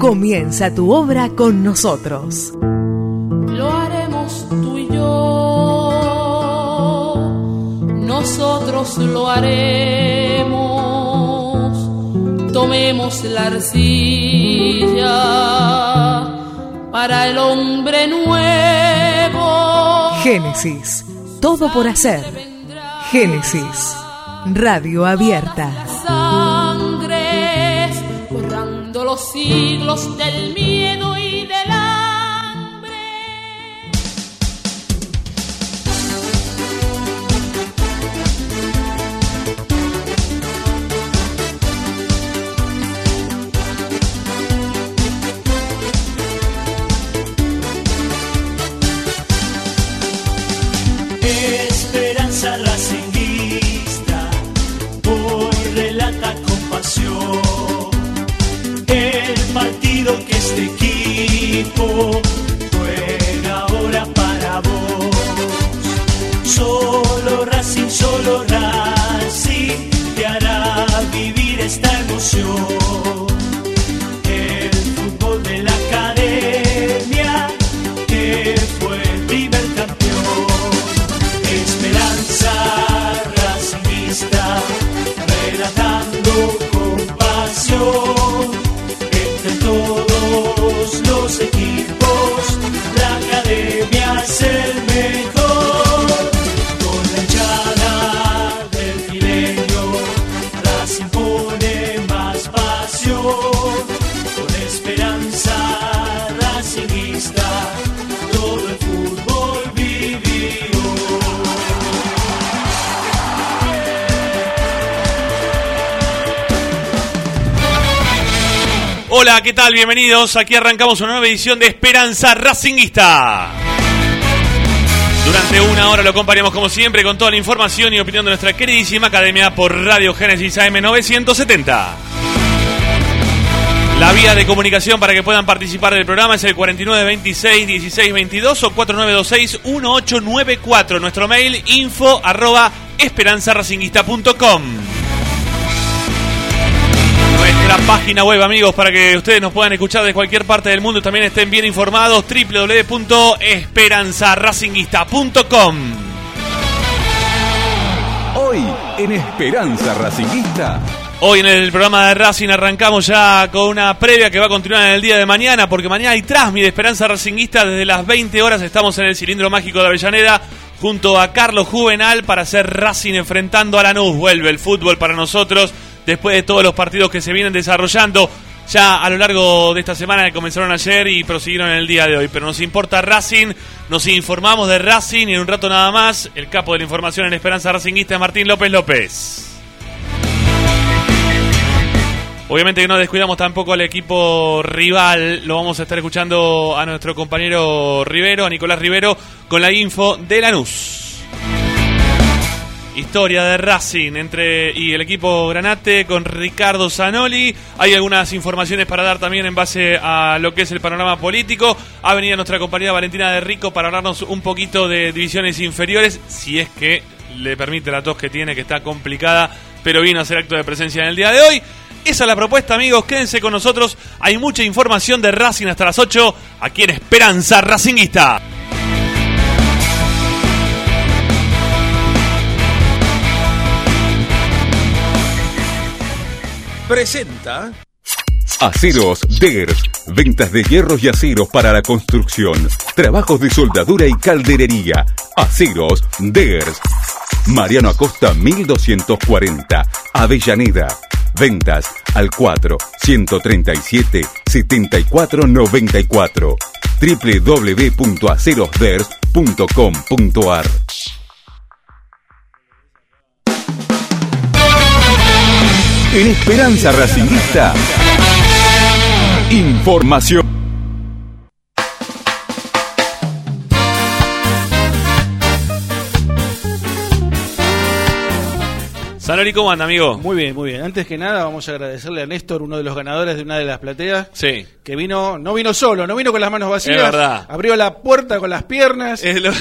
Comienza tu obra con nosotros. Lo haremos tú y yo, nosotros lo haremos. Tomemos la arcilla para el hombre nuevo. Génesis, todo por hacer. Génesis, radio abierta. Sangres, borrando los siglos del miedo y del hambre. Esperanza racinguista, hoy relata con pasión el partido que este equipo juega ahora para vos. Solo Racing te hará vivir esta emoción. El fútbol de la academia que fue el primer campeón. Esperanza racinguista, relatando con pasión, entre todos los equipos, la academia es el mejor. Con la hinchada del fileño, Racing pone más pasión. Con esperanza racinguista, todo el fútbol vivió. Hola, ¿qué tal? Bienvenidos. Aquí arrancamos una nueva edición de Esperanza Racinguista. Durante una hora lo acompañamos como siempre con toda la información y opinión de nuestra queridísima academia por Radio Génesis AM 970. La vía de comunicación para que puedan participar del programa es el 4926-1622 o 4926-1894. Nuestro mail info@esperanzaracinguista.com. Nuestra página web, amigos, para que ustedes nos puedan escuchar de cualquier parte del mundo y también estén bien informados, www.esperanzaracinguista.com. Hoy en Esperanza Racinguista. Hoy en el programa de Racing arrancamos ya con una previa que va a continuar en el día de mañana, porque mañana hay Transmi de Esperanza Racinguista desde las 20 horas. Estamos en el Cilindro Mágico de Avellaneda junto a Carlos Juvenal para hacer Racing enfrentando a Lanús. Vuelve el fútbol para nosotros después de todos los partidos que se vienen desarrollando ya a lo largo de esta semana, que comenzaron ayer y prosiguieron en el día de hoy. Pero nos importa Racing, nos informamos de Racing y en un rato nada más el capo de la información en Esperanza Racinguista, Martín López López. Obviamente que no descuidamos tampoco al equipo rival. Lo vamos a estar escuchando a nuestro compañero Rivero, a Nicolás Rivero, con la info de Lanús. Historia de Racing y el equipo Granate con Ricardo Zanoli. Hay algunas informaciones para dar también en base a lo que es el panorama político. Ha venido nuestra compañera Valentina de Rico para hablarnos un poquito de divisiones inferiores, si es que le permite la tos que tiene, que está complicada, pero vino a hacer acto de presencia en el día de hoy. Esa es la propuesta, amigos. Quédense con nosotros. Hay mucha información de Racing hasta las 8 aquí en Esperanza Racinguista. Presenta Aceros Degers, ventas de hierros y aceros para la construcción, trabajos de soldadura y calderería. Aceros Degers, Mariano Acosta 1240, Avellaneda. Ventas al 4-137-7494, www.acerosders.com.ar. En Esperanza Racinguista, información. Zanoli, ¿cómo anda, amigo? Muy bien, muy bien. Antes que nada, vamos a agradecerle a Néstor, uno de los ganadores de una de las plateas. Sí. Que vino, no vino solo, no vino con las manos vacías. Es verdad. Abrió la puerta con las piernas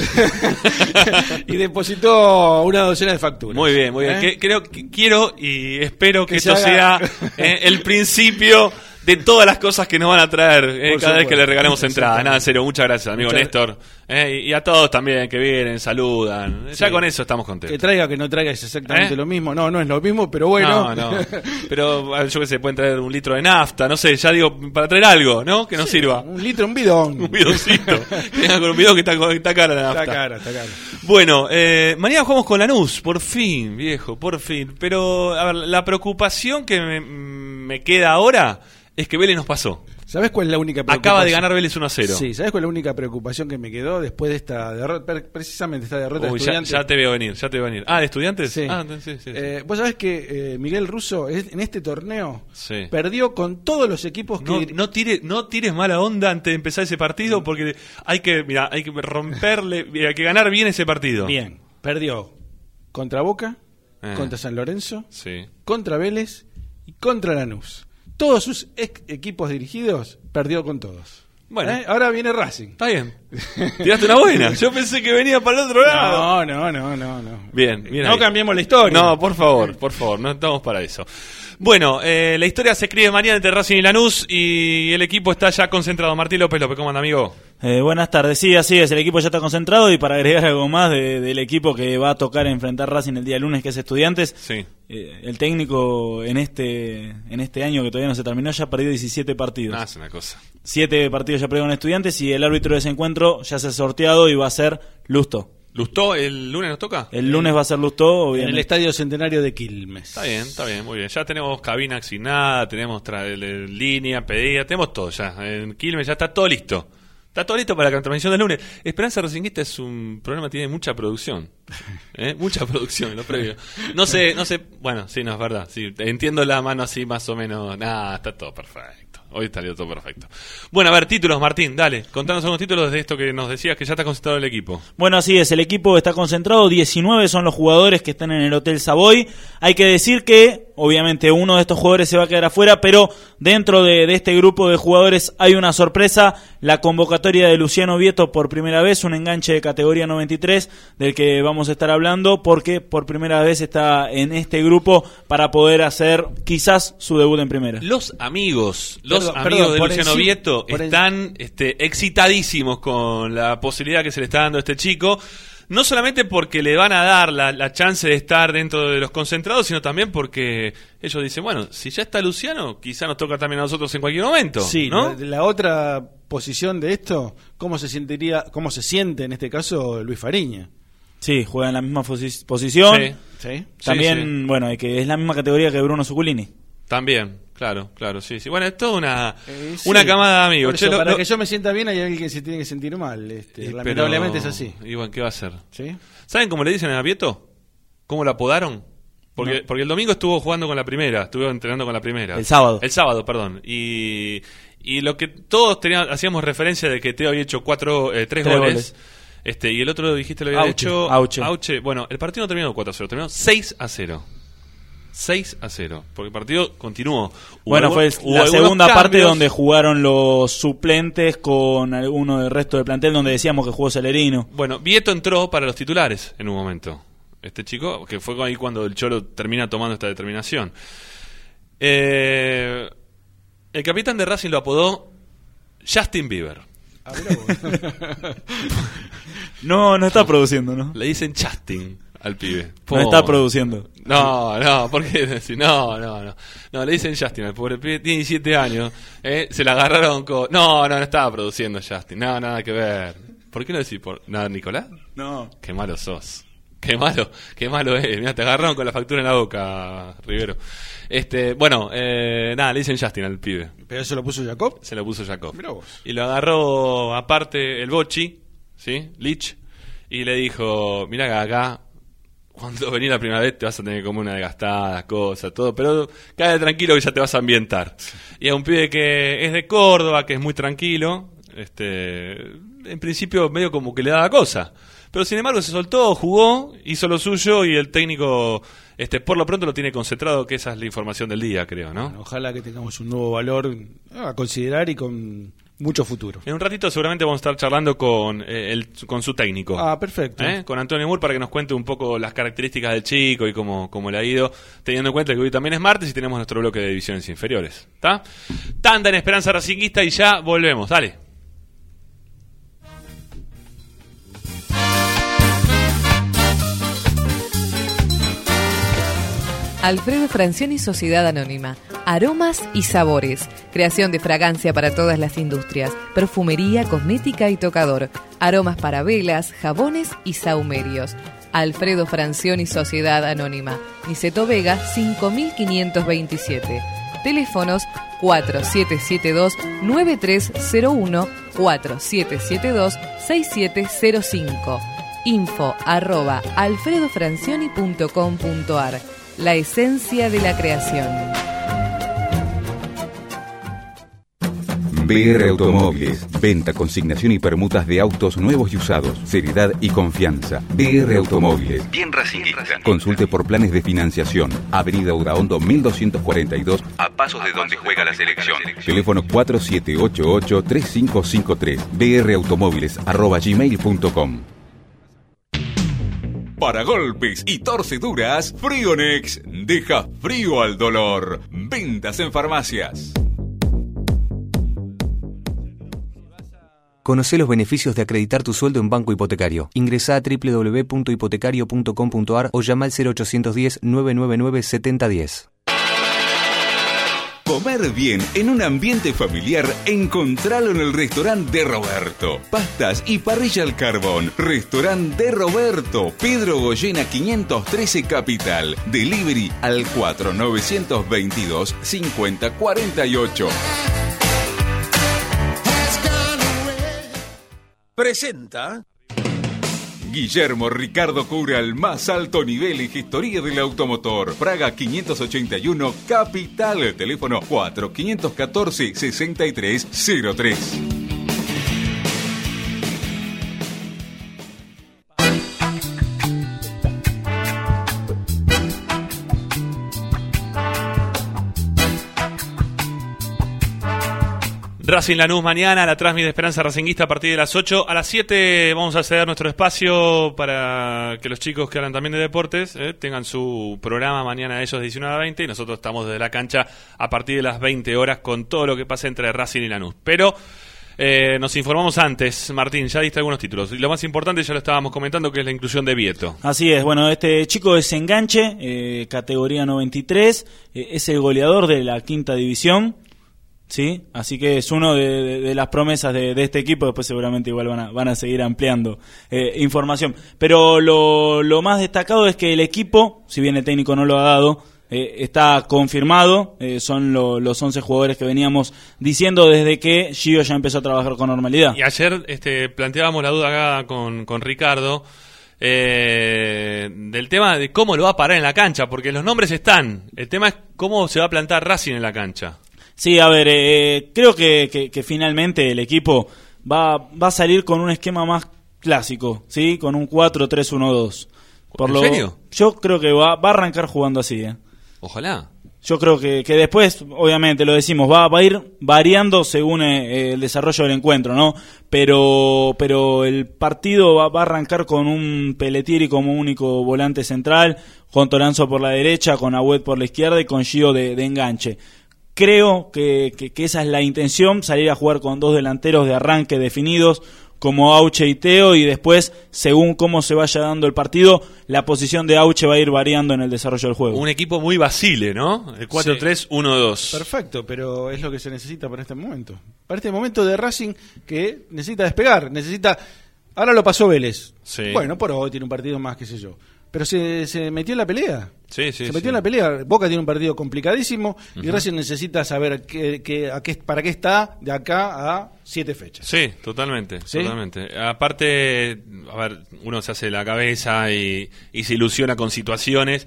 y depositó una docena de facturas. Muy bien, muy bien. Quiero y espero que esto sea el principio de todas las cosas que nos van a traer cada vez que le regalemos supuesto. entradas. Nada, en serio, muchas gracias, amigo Muchas Néstor. Y a todos también que vienen, saludan. Ya con eso estamos contentos. Que traiga, que no traiga es exactamente lo mismo. No es lo mismo, pero bueno. No. Pero yo qué sé, pueden traer 1 litro de nafta, no sé, ya digo, para traer algo, ¿no? Que nos sirva. 1 litro, un bidón. Un bidoncito. Venga con un bidón que está cara la nafta. Está cara. Bueno, mañana jugamos con Lanús, por fin, viejo, por fin. Pero, a ver, la preocupación que me queda ahora es que Vélez nos pasó. ¿Sabés cuál es la única preocupación? Acaba de ganar Vélez 1-0. Sí, ¿sabés cuál es la única preocupación que me quedó después de esta derrota? Precisamente esta derrota de Estudiantes. Ya te veo venir. ¿Ah, de Estudiantes? Sí. Sí. Vos sabés que Miguel Russo en este torneo Sí. perdió con todos los equipos que... No tires mala onda antes de empezar ese partido porque hay que romperle, hay que ganar bien ese partido. Bien, perdió contra Boca, contra San Lorenzo, Sí. contra Vélez y contra Lanús. Todos sus equipos dirigidos perdió con todos. Bueno. Ahora viene Racing. Está bien. Tiraste una buena. Yo pensé que venía para el otro lado. No. Bien No ahí. cambiemos la historia. No, por favor, no estamos para eso. Bueno, la historia se escribe mañana entre Racing y Lanús y el equipo está ya concentrado. Martín López, ¿cómo anda, amigo? Buenas tardes, sí, así es, el equipo ya está concentrado y para agregar algo más del equipo que va a tocar enfrentar Racing el día lunes, que es Estudiantes, Sí. el técnico en este año que todavía no se terminó ya ha perdido 17 partidos. Es una cosa. 7 partidos ya perdió con Estudiantes y el árbitro de ese encuentro ya se ha sorteado y va a ser Lustó. ¿Lustó el lunes nos toca? El lunes va a ser Lustó, En obviamente. el Estadio Centenario de Quilmes. Está bien, muy bien. Ya tenemos cabina asignada, tenemos línea, pedida, tenemos todo ya. En Quilmes ya está todo listo. Está todo listo para la transmisión del lunes. Esperanza Racinguista es un programa que tiene mucha producción. Mucha producción en lo previo. No sé, bueno, sí, no, es verdad. Sí, entiendo la mano así más o menos. Está todo perfecto. Hoy salió todo perfecto. Bueno, a ver, títulos, Martín, dale. Contanos algunos títulos de esto que nos decías que ya está concentrado el equipo. Bueno, así es, el equipo está concentrado, 19 son los jugadores que están en el Hotel Savoy. Hay que decir que, obviamente, uno de estos jugadores se va a quedar afuera, pero dentro de este grupo de jugadores hay una sorpresa, la convocatoria de Luciano Vieto por primera vez, un enganche de categoría 93, del que vamos a estar hablando, porque por primera vez está en este grupo para poder hacer quizás su debut en primera. Los amigos Perdón, de por Luciano encima- Vieto por están excitadísimos con la posibilidad que se le está dando a este chico. No solamente porque le van a dar la chance de estar dentro de los concentrados, sino también porque ellos dicen, bueno, si ya está Luciano, quizá nos toca también a nosotros en cualquier momento. Sí, ¿no? la otra posición de esto, cómo se siente en este caso Luis Fariña. Sí, juega en la misma posición. Sí. ¿Sí? También, Sí. bueno, que es la misma categoría que Bruno Zuculini. También, claro, sí. Bueno, es toda Sí. una camada de amigos. Por eso, Che, para que yo me sienta bien hay alguien que se tiene que sentir mal. Lamentablemente es así. Y bueno, ¿qué va a hacer? ¿Sí? ¿Saben cómo le dicen a Vieto? ¿Cómo lo apodaron? Porque el domingo estuvo jugando con la primera, estuvo entrenando con la primera. El sábado. El sábado, perdón. Y lo que todos hacíamos referencia de que Teo había hecho 3 goles. Y el otro dijiste lo había Auche, hecho Auche. Bueno, el partido no terminó 4-0, terminó 6-0. 6-0, porque el partido continuó. Bueno, fue la segunda parte donde jugaron los suplentes con alguno del resto del plantel, donde decíamos que jugó Celerino. Bueno, Vieto entró para los titulares en un momento. Este chico, que fue ahí cuando el Cholo termina tomando esta determinación. El capitán de Racing lo apodó Justin Bieber. No está produciendo, ¿no? Le dicen Justin al pibe. No está produciendo. No, ¿por qué decir? No, le dicen Justin al pobre pibe, tiene 17 años. Se la agarraron con... No estaba produciendo Justin. No, nada que ver. ¿Por qué no decís nada, Nicolás? No. Qué malo sos. Qué malo es. Mirá, te agarraron con la factura en la boca, Rivero. Le dicen Justin al pibe. ¿Pero eso lo puso Jacob? Se lo puso Jacob. Mirá vos. Y lo agarró aparte el Bochi, ¿sí? Lich, y le dijo, mirá que acá, cuando venís la primera vez te vas a tener como una desgastada, cosas, todo, pero quédate tranquilo que ya te vas a ambientar. Y es un pibe que es de Córdoba, que es muy tranquilo, en principio medio como que le daba cosa. Pero sin embargo se soltó, jugó, hizo lo suyo y el técnico por lo pronto lo tiene concentrado, que esa es la información del día, creo, ¿no? Bueno, ojalá que tengamos un nuevo valor a considerar y con mucho futuro. En un ratito seguramente vamos a estar charlando con su técnico. Perfecto. Con Antonio Moore, para que nos cuente un poco las características del chico y cómo le ha ido, teniendo en cuenta que hoy también es martes y tenemos nuestro bloque de divisiones inferiores. ¿Está? Tanda en Esperanza Racinguista y ya volvemos. Dale. Alfredo Francioni, Sociedad Anónima. Aromas y sabores. Creación de fragancia para todas las industrias. Perfumería, cosmética y tocador. Aromas para velas, jabones y sahumerios. Alfredo Francioni, Sociedad Anónima. Niceto Vega, 5527. Teléfonos 4772-9301, 4772-6705. info@alfredofrancioni.com.ar. La esencia de la creación. BR Automóviles. Venta, consignación y permutas de autos nuevos y usados. Seriedad y confianza. BR Automóviles. Bien racinguista. Consulte por planes de financiación. Avenida Udaondo 1242, a pasos de donde juega la selección. Teléfono 4788-3553. brautomóviles@gmail.com. Para golpes y torceduras, Frionex deja frío al dolor. Ventas en farmacias. Conocé los beneficios de acreditar tu sueldo en Banco Hipotecario. Ingresá a www.hipotecario.com.ar o llama al 0810-999-7010. Comer bien en un ambiente familiar, encontralo en el restaurante de Roberto. Pastas y parrilla al carbón. Restaurante de Roberto, Pedro Goyena 513 Capital. Delivery al 4922-5048. Presenta Guillermo Ricardo Cura, al más alto nivel en gestoría del automotor. Praga 581 Capital. Teléfono 4514-6303. Racing Lanús mañana, la transmisión de Esperanza Racinguista a partir de las 8. A las 7 vamos a ceder nuestro espacio para que los chicos que hablan también de deportes tengan su programa mañana, ellos de 19 a 20, y nosotros estamos desde la cancha a partir de las 20 horas con todo lo que pasa entre Racing y Lanús. Pero nos informamos antes, Martín, ya diste algunos títulos. Y lo más importante ya lo estábamos comentando, que es la inclusión de Vieto. Así es, bueno, este chico es enganche, categoría 93, es el goleador de la quinta división. Sí, así que es uno de las promesas de este equipo. Después seguramente igual van a seguir ampliando información. Pero lo más destacado es que el equipo, si bien el técnico no lo ha dado, está confirmado. Son los 11 jugadores que veníamos diciendo desde que Gio ya empezó a trabajar con normalidad. Y ayer planteábamos la duda acá con Ricardo, del tema de cómo lo va a parar en la cancha, porque los nombres están. El tema es cómo se va a plantar Racing en la cancha. Sí, a ver, creo que finalmente el equipo va a salir con un esquema más clásico, ¿sí? Con un 4-3-1-2. ¿En serio? Yo creo que va a arrancar jugando así, Ojalá. Yo creo que después, obviamente, lo decimos, va a ir variando según el desarrollo del encuentro, ¿no? Pero el partido va a arrancar con un Pelletieri como único volante central, con Toranzo por la derecha, con Agüed por la izquierda y con Gio de enganche. Creo que esa es la intención, salir a jugar con dos delanteros de arranque definidos como Auche y Teo, y después, según cómo se vaya dando el partido, la posición de Auche va a ir variando en el desarrollo del juego. Un equipo muy Basile, ¿no? El 4-3-1-2. Sí. Perfecto, pero es lo que se necesita para este momento. Para este momento de Racing que necesita despegar, ahora lo pasó Vélez. Sí. Bueno, por hoy tiene un partido más, qué sé yo. Pero se metió en la pelea. Sí, se metió en la pelea. Boca tiene un partido complicadísimo y Racing necesita saber para qué está de acá a 7 fechas. Sí, totalmente. Aparte, a ver, uno se hace la cabeza y se ilusiona con situaciones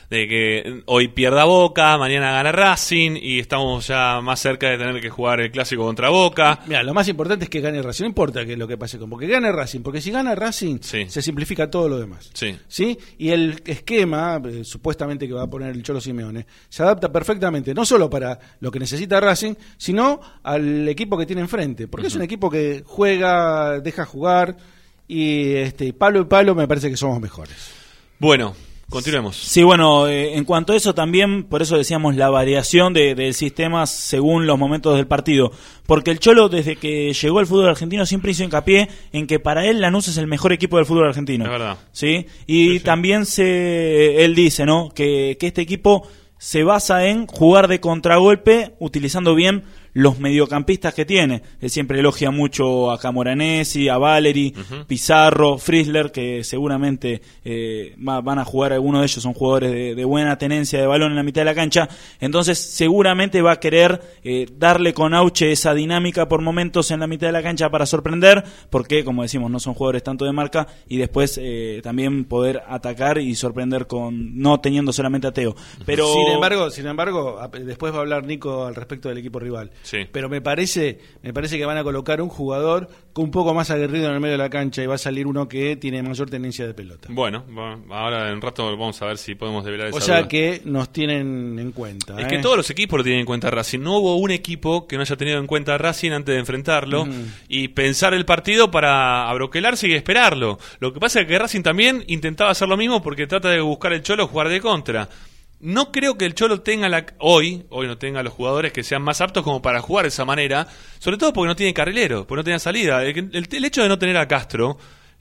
de que hoy pierda Boca, mañana gana Racing y estamos ya más cerca de tener que jugar el clásico contra Boca. Mira, lo más importante es que gane Racing, no importa que lo que pase con, porque gane Racing, porque si gana Racing se simplifica todo lo demás. ¿Sí? Y el esquema, supuestamente que va a poner el Cholo Simeone, se adapta perfectamente, no solo para lo que necesita Racing, sino al equipo que tiene enfrente, porque es un equipo que juega, deja jugar y palo y palo me parece que somos mejores. Bueno, continuemos. Sí, bueno, en cuanto a eso también, por eso decíamos la variación del sistema según los momentos del partido, porque el Cholo desde que llegó al fútbol argentino siempre hizo hincapié en que para él Lanús es el mejor equipo del fútbol argentino. Es verdad. ¿Sí? Y también él dice, ¿no?, que este equipo se basa en jugar de contragolpe utilizando bien los mediocampistas que tiene. Él siempre elogia mucho a Camoranesi, a Valeri, Pizarro, Frizzler, que seguramente van a jugar, algunos de ellos son jugadores de buena tenencia de balón en la mitad de la cancha, entonces seguramente va a querer darle con Auche esa dinámica por momentos en la mitad de la cancha para sorprender, porque como decimos, no son jugadores tanto de marca, y después también poder atacar y sorprender con no teniendo solamente a Teo. Pero sin embargo, después va a hablar Nico al respecto del equipo rival. Sí. Pero me parece que van a colocar un jugador con un poco más aguerrido en el medio de la cancha y va a salir uno que tiene mayor tenencia de pelota. Bueno, ahora en un rato vamos a ver si podemos develar esa duda. O sea duda. Que nos tienen en cuenta. Es que todos los equipos lo tienen en cuenta Racing. No hubo un equipo que no haya tenido en cuenta a Racing antes de enfrentarlo y pensar el partido para abroquelarse y esperarlo. Lo que pasa es que Racing también intentaba hacer lo mismo porque trata de buscar el Cholo jugar de contra. No creo que el Cholo tenga hoy no tenga los jugadores que sean más aptos como para jugar de esa manera, sobre todo porque no tiene carrilero, porque no tiene salida. El hecho de no tener a Castro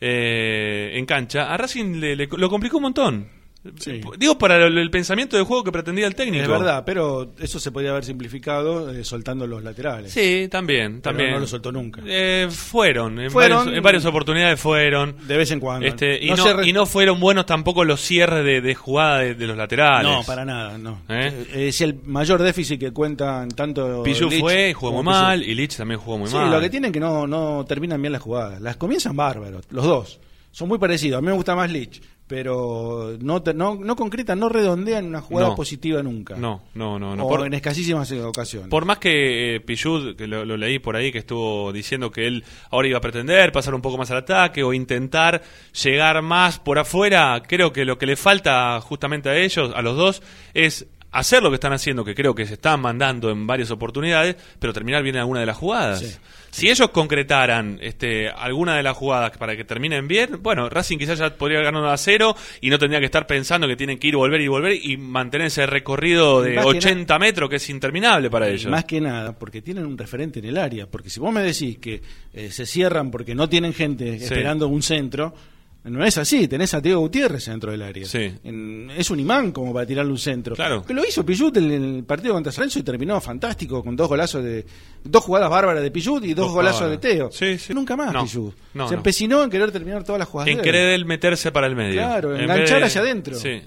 en cancha, a Racing lo complicó un montón. Sí. Digo, para el pensamiento de juego que pretendía el técnico. Es verdad, pero eso se podía haber simplificado soltando los laterales. Sí, también. No lo soltó nunca. Fueron en varias oportunidades fueron. De vez en cuando. Y no fueron buenos tampoco los cierres de jugada de los laterales. No, para nada, no. Es el mayor déficit que cuentan tanto Pichu Lich fue y jugó muy mal, y Lich también jugó muy mal. Sí, lo que tienen que no terminan bien las jugadas. Las comienzan bárbaros, los dos. Son muy parecidos. A mí me gusta más Lich, pero no concretan, no redondean una jugada positiva nunca. No. O en escasísimas ocasiones. Por más que Pichud, que lo leí por ahí, que estuvo diciendo que él ahora iba a pretender pasar un poco más al ataque o intentar llegar más por afuera, creo que lo que le falta justamente a ellos, a los dos, es hacer lo que están haciendo, que creo que se están mandando en varias oportunidades, pero terminar bien en alguna de las jugadas. Sí. Si ellos concretaran alguna de las jugadas para que terminen bien, bueno, Racing quizás ya podría ganar 1-0 y no tendría que estar pensando que tienen que ir, volver y mantener ese recorrido de 80 metros que es interminable para ellos. Más que nada, porque tienen un referente en el área, porque si vos me decís que se cierran porque no tienen gente esperando un centro, no es así, tenés a Diego Gutiérrez dentro del área. Sí. Es un imán como para tirarle un centro. Claro. Pero lo hizo Pichut en el partido contra San Lorenzo y terminó fantástico con dos jugadas bárbaras de Pichut y dos golazos de Teo. Sí. Nunca más Pichut. Se empecinó en querer terminar todas las jugadas. En querer él meterse para el medio. Claro, enganchar hacia adentro. Sí.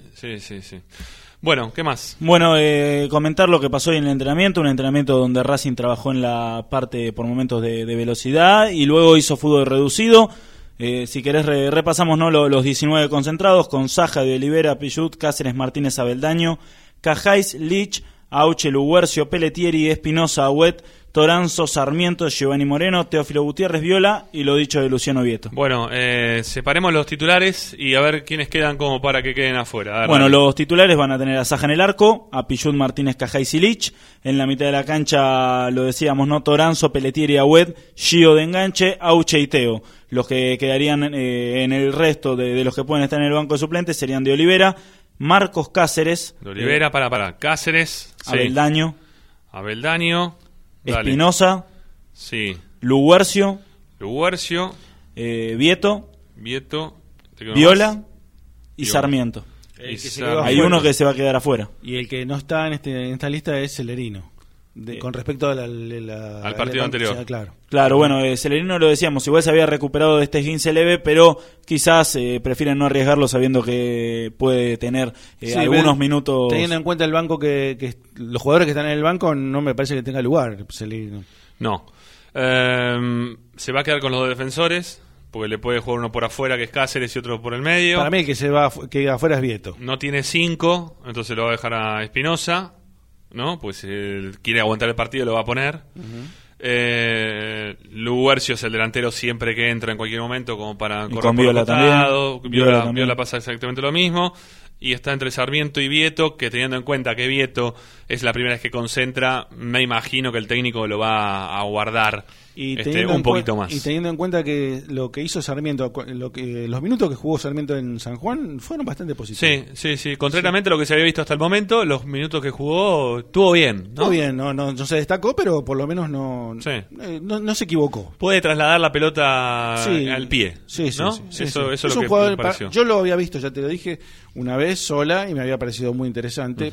Bueno, ¿qué más? Bueno, comentar lo que pasó hoy en el entrenamiento, un entrenamiento donde Racing trabajó en la parte por momentos de velocidad y luego hizo fútbol reducido. Si querés repasamos los 19 concentrados con Saja de Olivera, Pichut, Cáceres, Martínez, Abeldaño, Cajáis, Lich, Auche, Luguercio, Pelletieri, Espinosa, Agüet, Toranzo, Sarmiento, Giovanni Moreno, Teófilo Gutiérrez, Viola y lo dicho de Luciano Vieto. Bueno, separemos los titulares y a ver quiénes quedan como para que queden afuera. Bueno, los titulares van a tener a Saja en el arco, a Pichut, Martínez, Cajáis y Lich. En la mitad de la cancha, lo decíamos, ¿no? Toranzo, Pelletieri, Agüet, Gio de enganche, Auche y Teo. Los que quedarían en el resto de los que pueden estar en el banco de suplentes serían de Olivera, Marcos Cáceres. De Olivera, para Cáceres. Abeldaño. Espinosa. Sí. Luguercio. Vieto. Viola y Sarmiento. Hay uno que se va a quedar afuera. Y el que no está en esta lista es Celerino. Con respecto al partido anterior. Claro, bueno, Celerino lo decíamos, igual se había recuperado de este esguince leve, pero quizás prefieren no arriesgarlo sabiendo que puede tener algunos minutos. Teniendo en cuenta el banco que los jugadores que están en el banco, no me parece que tenga lugar Celerino. No. Se va a quedar con los defensores, porque le puede jugar uno por afuera, que es Cáceres, y otro por el medio. Para mí el que afuera es Vieto. No tiene 5, entonces lo va a dejar a Espinosa, ¿no? Pues si él quiere aguantar el partido lo va a poner. Luguercio es el delantero siempre que entra en cualquier momento, como para y correr con por Viola el costado. también. Viola pasa exactamente lo mismo. Y está entre Sarmiento y Vieto, que teniendo en cuenta que Vieto es la primera vez que concentra, me imagino que el técnico lo va a guardar un poquito más. Y teniendo en cuenta que lo que hizo Sarmiento, los minutos que jugó Sarmiento en San Juan fueron bastante positivos. Sí. Contrariamente a lo que se había visto hasta el momento, los minutos que jugó estuvo bien, ¿no? Estuvo bien, no se destacó, pero por lo menos no se equivocó. Puede trasladar la pelota al pie, ¿no? Sí. Eso es un lo que jugador, me pareció. yo lo había visto, ya te lo dije, una vez sola y me había parecido muy interesante.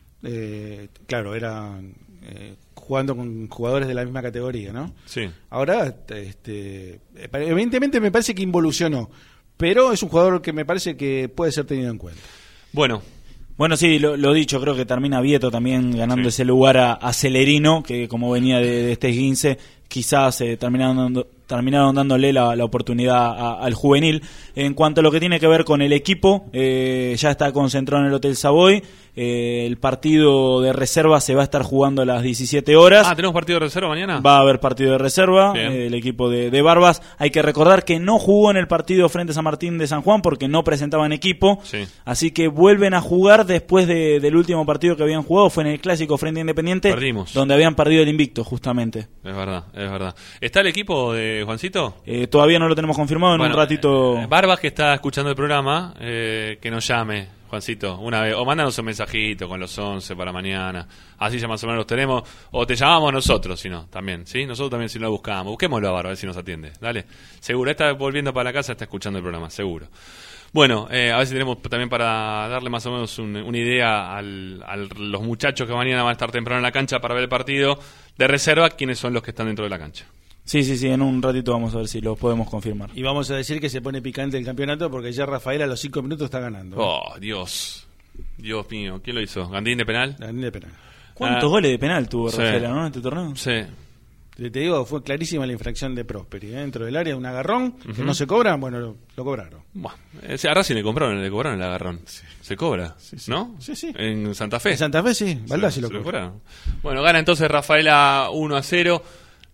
Claro, era jugando con jugadores de la misma categoría, ¿no? Sí. Ahora, evidentemente me parece que involucionó, pero es un jugador que me parece que puede ser tenido en cuenta. Bueno, sí, lo dicho, creo que termina Vieto también ganando ese lugar a Celerino, que como venía de este esguince, quizás terminaron dándole la oportunidad al juvenil. En cuanto a lo que tiene que ver con el equipo, ya está concentrado en el Hotel Savoy. El partido de reserva se va a estar jugando a las 17 horas. ¿Tenemos partido de reserva mañana? Va a haber partido de reserva, el equipo de Barbas. Hay que recordar que no jugó en el partido frente a San Martín de San Juan porque no presentaban equipo. Así que vuelven a jugar después del último partido que habían jugado. Fue en el clásico frente a Independiente. Perdimos. Donde habían perdido el invicto, justamente. Es verdad. ¿Está el equipo de Juancito? Todavía no lo tenemos confirmado, en un ratito. Barbas, que está escuchando el programa, que nos llame, Juancito, una vez, o mándanos un mensajito con los 11 para mañana, así ya más o menos los tenemos, o te llamamos nosotros, si no, también, ¿sí? Nosotros también si no lo buscamos, busquémoslo a Barbas, a ver si nos atiende, dale, seguro, está volviendo para la casa, está escuchando el programa, seguro. Bueno, a ver si tenemos también para darle más o menos una idea a los muchachos que mañana van a estar temprano en la cancha para ver el partido de reserva, quiénes son los que están dentro de la cancha. Sí, en un ratito vamos a ver si lo podemos confirmar. Y vamos a decir que se pone picante el campeonato porque ya Rafael a los 5 minutos está ganando. Oh, Dios mío, ¿quién lo hizo? ¿Gandín de penal? Gandín de penal. ¿Cuántos goles de penal tuvo Rafael, ¿no? En este torneo? Sí. Te digo, fue clarísima la infracción de Prosperi. Dentro del área, un agarrón que no se cobra, bueno, lo cobraron. Bueno, a Racing le cobraron el agarrón. Sí. Se cobra, ¿no? Sí. En Santa Fe. En Santa Fe, sí. Baldassi lo cobraron. Bueno, gana entonces Rafaela 1-0.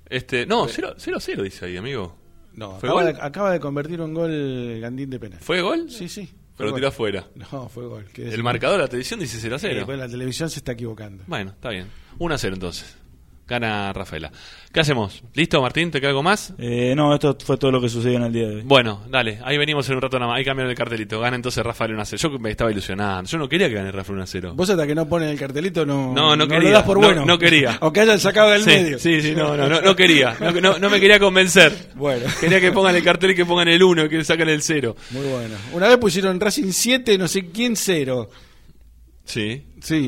0-0 dice ahí, amigo. No, acaba de convertir un gol Gandín de penal. ¿Fue gol? Sí. Pero lo tiró afuera. No, fue gol. El marcador de la televisión dice 0-0. Pues la televisión se está equivocando. Bueno, está bien. 1-0 entonces. Gana Rafaela. ¿Qué hacemos? ¿Listo, Martín? ¿Te queda algo más? No, esto fue todo lo que sucedió en el día de hoy. Bueno, dale, ahí venimos en un rato nada más. Ahí cambiaron el cartelito. Gana entonces Rafael 1-0. Yo me estaba ilusionando. Yo no quería que gane Rafael 1-0. Vos hasta que no ponen el cartelito no quería. Lo das por bueno. No quería. O que hayan sacado del medio. Sí, no quería. No me quería convencer. Bueno. Quería que pongan el cartel y que pongan el 1 y que saquen el 0. Muy bueno. Una vez pusieron Racing 7, no sé quién 0. Sí.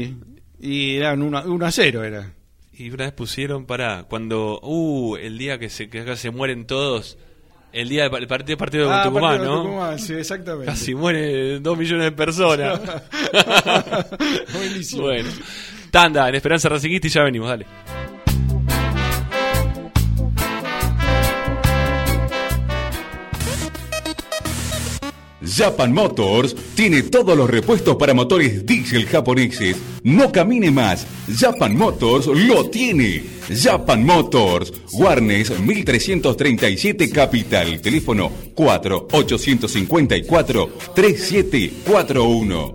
Y eran 1-0 era. Y una vez pusieron cuando el día que acá se mueren todos, el día del partido de Tucumán, ¿no? Tucumán, sí, exactamente. Casi mueren 2 millones de personas. Buenísimo. Bueno, tanda en Esperanza Racinguista y ya venimos, dale. Japan Motors tiene todos los repuestos para motores diésel japoneses. No camine más. Japan Motors lo tiene. Japan Motors. Warnes 1337 Capital. Teléfono 4854-3741.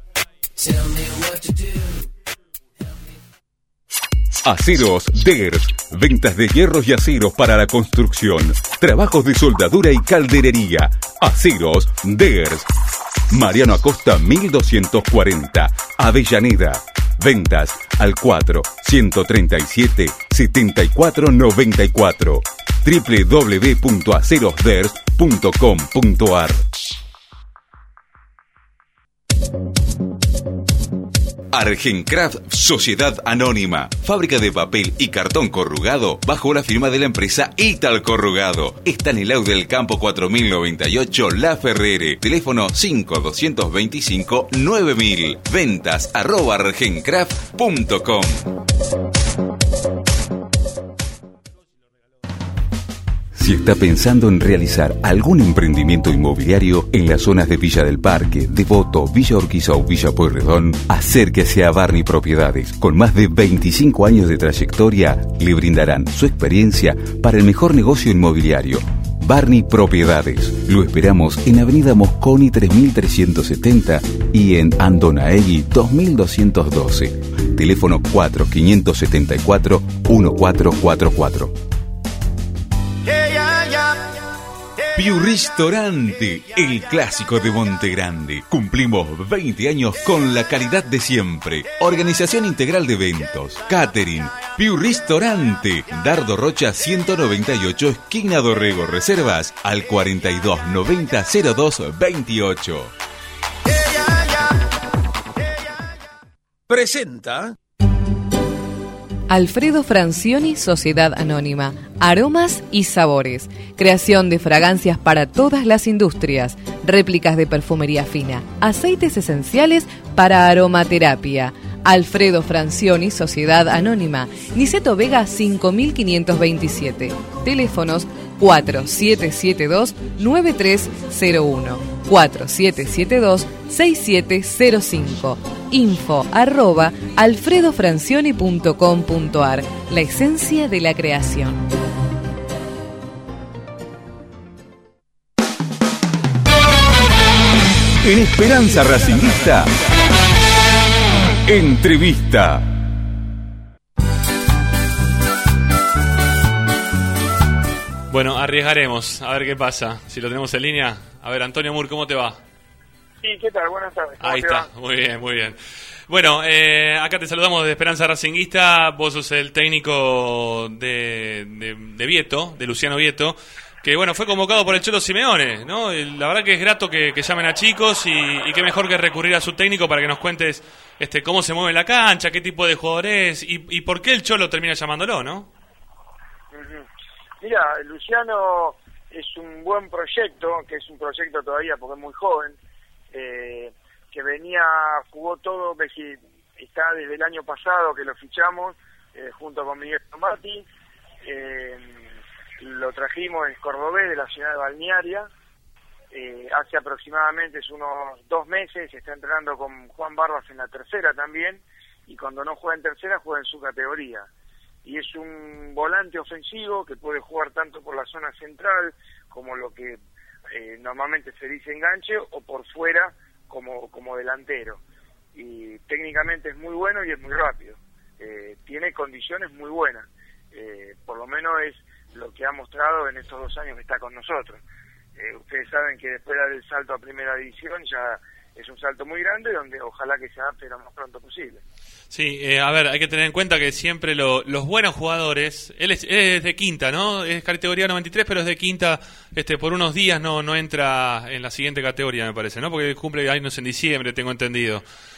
Aceros Ders. Ventas de hierros y aceros para la construcción. Trabajos de soldadura y calderería. Aceros Ders. Mariano Acosta 1240. Avellaneda. Ventas al 4-137-7494. www.acerosders.com.ar. Argencraft Sociedad Anónima, fábrica de papel y cartón corrugado bajo la firma de la empresa Ital Corrugado. Está en el Aude del Campo 4098 La Ferrere. Teléfono 5225-9000. Ventas @argencraft.com. Si está pensando en realizar algún emprendimiento inmobiliario en las zonas de Villa del Parque, Devoto, Villa Urquiza o Villa Pueyrredón, acérquese a Barney Propiedades. Con más de 25 años de trayectoria, le brindarán su experiencia para el mejor negocio inmobiliario. Barney Propiedades. Lo esperamos en Avenida Mosconi 3370 y en Andonaegui 2212. Teléfono 4574-1444. Piu Ristorante, el clásico de Monte Grande. Cumplimos 20 años con la calidad de siempre. Organización integral de eventos, catering. Piu Ristorante, Dardo Rocha 198, esquina Dorrego. Reservas al 4290-0228. Presenta Alfredo Francioni, Sociedad Anónima. Aromas y sabores. Creación de fragancias para todas las industrias. Réplicas de perfumería fina. Aceites esenciales para aromaterapia. Alfredo Francioni, Sociedad Anónima. Niceto Vega 5527. Teléfonos 4772-9301. 4772-6705. info@alfredofrancioni.com.ar. La esencia de la creación. En Esperanza Racingista, entrevista. Bueno, arriesgaremos, a ver qué pasa. Si lo tenemos en línea. A ver, Antonio Mur, ¿cómo te va? Sí, ¿qué tal? Buenas tardes. Ahí está, muy bien, muy bien. Bueno, acá te saludamos de Esperanza Racinguista. Vos sos el técnico de Vieto, de Luciano Vieto, que bueno, fue convocado por el Cholo Simeone, ¿no? La verdad que es grato que llamen a chicos y qué mejor que recurrir a su técnico para que nos cuentes cómo se mueve la cancha, qué tipo de jugador es y por qué el Cholo termina llamándolo, ¿no? Mira, Luciano es un buen proyecto, que es un proyecto todavía porque es muy joven, que jugó todo, que está desde el año pasado que lo fichamos, junto con Miguel Tomati, lo trajimos en cordobés de la ciudad de Balnearia, hace aproximadamente unos 2 meses, está entrenando con Juan Barbas en la tercera también, y cuando no juega en tercera juega en su categoría. Y es un volante ofensivo que puede jugar tanto por la zona central como lo que normalmente se dice enganche o por fuera como delantero. Y técnicamente es muy bueno y es muy rápido. Tiene condiciones muy buenas. Por lo menos es lo que ha mostrado en estos 2 años que está con nosotros. Ustedes saben que después del salto a primera división ya es un salto muy grande donde ojalá que se adapte lo más pronto posible. Sí, a ver, hay que tener en cuenta que siempre los buenos jugadores, él es de quinta, ¿no? Es categoría 93, pero es de quinta, por unos días no entra en la siguiente categoría, me parece, ¿no? Porque cumple años en diciembre, tengo entendido.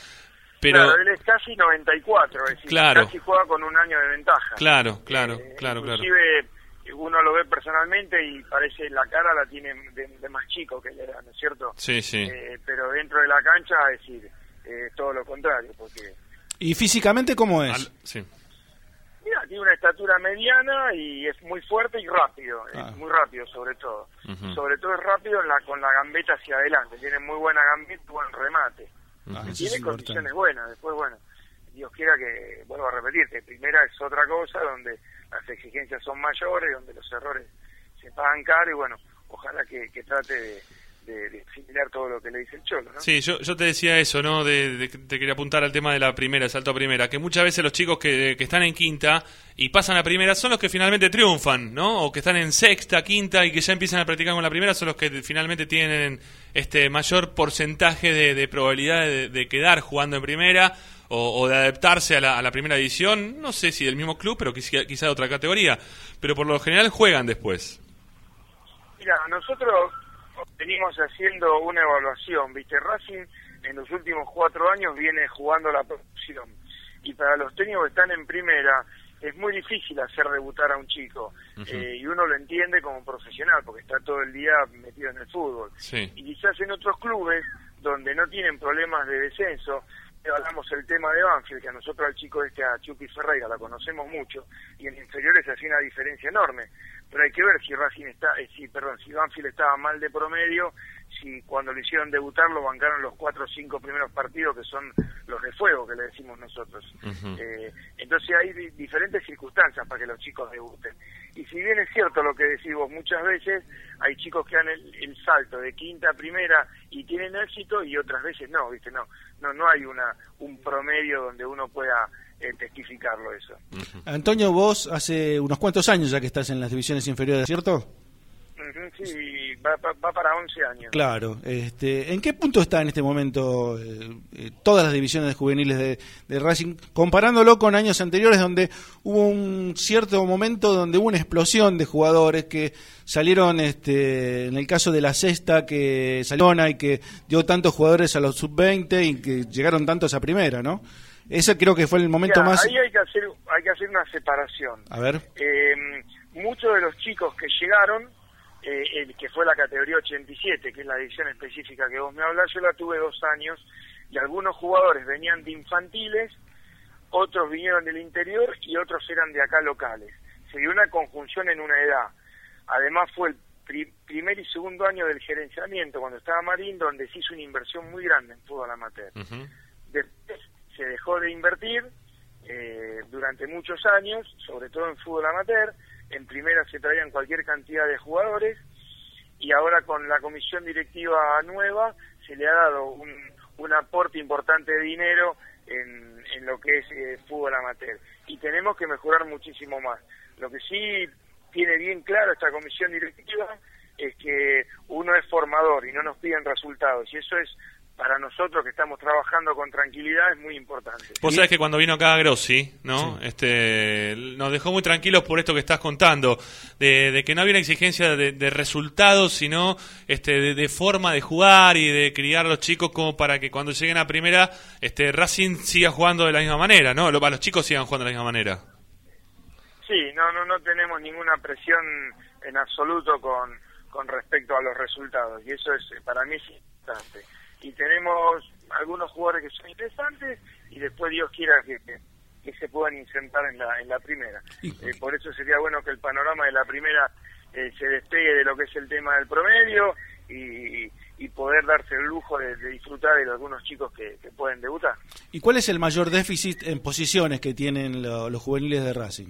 Pero claro, él es casi 94, es decir, claro, casi juega con un año de ventaja. Claro. Inclusive uno lo ve personalmente y parece la cara la tiene de más chico que él era, ¿no es cierto? Sí. Pero dentro de la cancha, es decir, todo lo contrario, porque... ¿Y físicamente cómo es? Sí. Mira, tiene una estatura mediana y es muy fuerte y rápido, es muy rápido sobre todo. Uh-huh. Sobre todo es rápido con la gambeta hacia adelante, tiene muy buena gambeta y buen remate. Tiene condiciones buenas, después bueno, Dios quiera que, vuelvo a repetir, que primera es otra cosa, donde las exigencias son mayores, donde los errores se pagan caro y bueno, ojalá que trate de asimilar todo lo que le dice el Cholo, ¿no? Sí, yo te decía eso, ¿no? Te quería apuntar al tema de la primera, el salto a primera, que muchas veces los chicos que están en quinta y pasan a primera son los que finalmente triunfan, ¿no? O que están en sexta, quinta y que ya empiezan a practicar con la primera son los que finalmente tienen mayor porcentaje de probabilidad de quedar jugando en primera o de adaptarse a la primera división, no sé si del mismo club, pero quizá de otra categoría, pero por lo general juegan después. Mira, nosotros venimos haciendo una evaluación, ¿viste? Racing en los últimos 4 años viene jugando la producción y para los técnicos que están en primera es muy difícil hacer debutar a un chico. Uh-huh. Y uno lo entiende como profesional porque está todo el día metido en el fútbol. Sí. Y quizás en otros clubes donde no tienen problemas de descenso, hablamos el tema de Banfield, que a nosotros al chico a Chupi Ferreira, la conocemos mucho, y en inferiores hacía una diferencia enorme. Pero hay que ver si si Banfield estaba mal de promedio, si cuando lo hicieron debutar lo bancaron los 4 o 5 primeros partidos, que son los de fuego, que le decimos nosotros. Entonces hay diferentes circunstancias para que los chicos debuten. Y si bien es cierto lo que decís vos, muchas veces hay chicos que dan el salto de quinta a primera y tienen éxito, y otras veces no, ¿viste? No hay un promedio donde uno pueda testificarlo eso. Antonio, vos hace unos cuantos años ya que estás en las divisiones inferiores, ¿cierto? Sí, va para 11 años. Claro. ¿En qué punto está en este momento todas las divisiones juveniles de Racing, comparándolo con años anteriores donde hubo un cierto momento donde hubo una explosión de jugadores que salieron, en el caso de la sexta, que salió y que dio tantos jugadores a los sub-20 y que llegaron tantos a primera, ¿no? Ese creo que fue el momento más... Ahí hay que hacer una separación. A ver. Muchos de los chicos que llegaron, que fue la categoría 87, que es la división específica que vos me hablás, yo la tuve 2 años, y algunos jugadores venían de infantiles, otros vinieron del interior y otros eran de acá locales. Se dio una conjunción en una edad. Además fue el primer y segundo año del gerenciamiento, cuando estaba Marín, donde se hizo una inversión muy grande en fútbol amateur. Después se dejó de invertir durante muchos años, sobre todo en fútbol amateur. En primera se traían cualquier cantidad de jugadores, y ahora con la comisión directiva nueva se le ha dado un aporte importante de dinero en lo que es fútbol amateur, y tenemos que mejorar muchísimo más. Lo que sí tiene bien claro esta comisión directiva es que uno es formador y no nos piden resultados, y eso es, para nosotros que estamos trabajando con tranquilidad, es muy importante. Vos sabés que cuando vino acá Grossi, ¿no? Sí. Nos dejó muy tranquilos por esto que estás contando, de que no había una exigencia de resultados, sino de forma de jugar y de criar a los chicos como para que cuando lleguen a primera, Racing siga jugando de la misma manera, ¿no? Los chicos sigan jugando de la misma manera. Sí, no tenemos ninguna presión en absoluto con respecto a los resultados, y eso es, para mí es importante. Y tenemos algunos jugadores que son interesantes, y después Dios quiera que se puedan insertar en la primera. Por eso sería bueno que el panorama de la primera se despegue de lo que es el tema del promedio y poder darse el lujo de disfrutar de algunos chicos que pueden debutar. ¿Y cuál es el mayor déficit en posiciones que tienen los juveniles de Racing?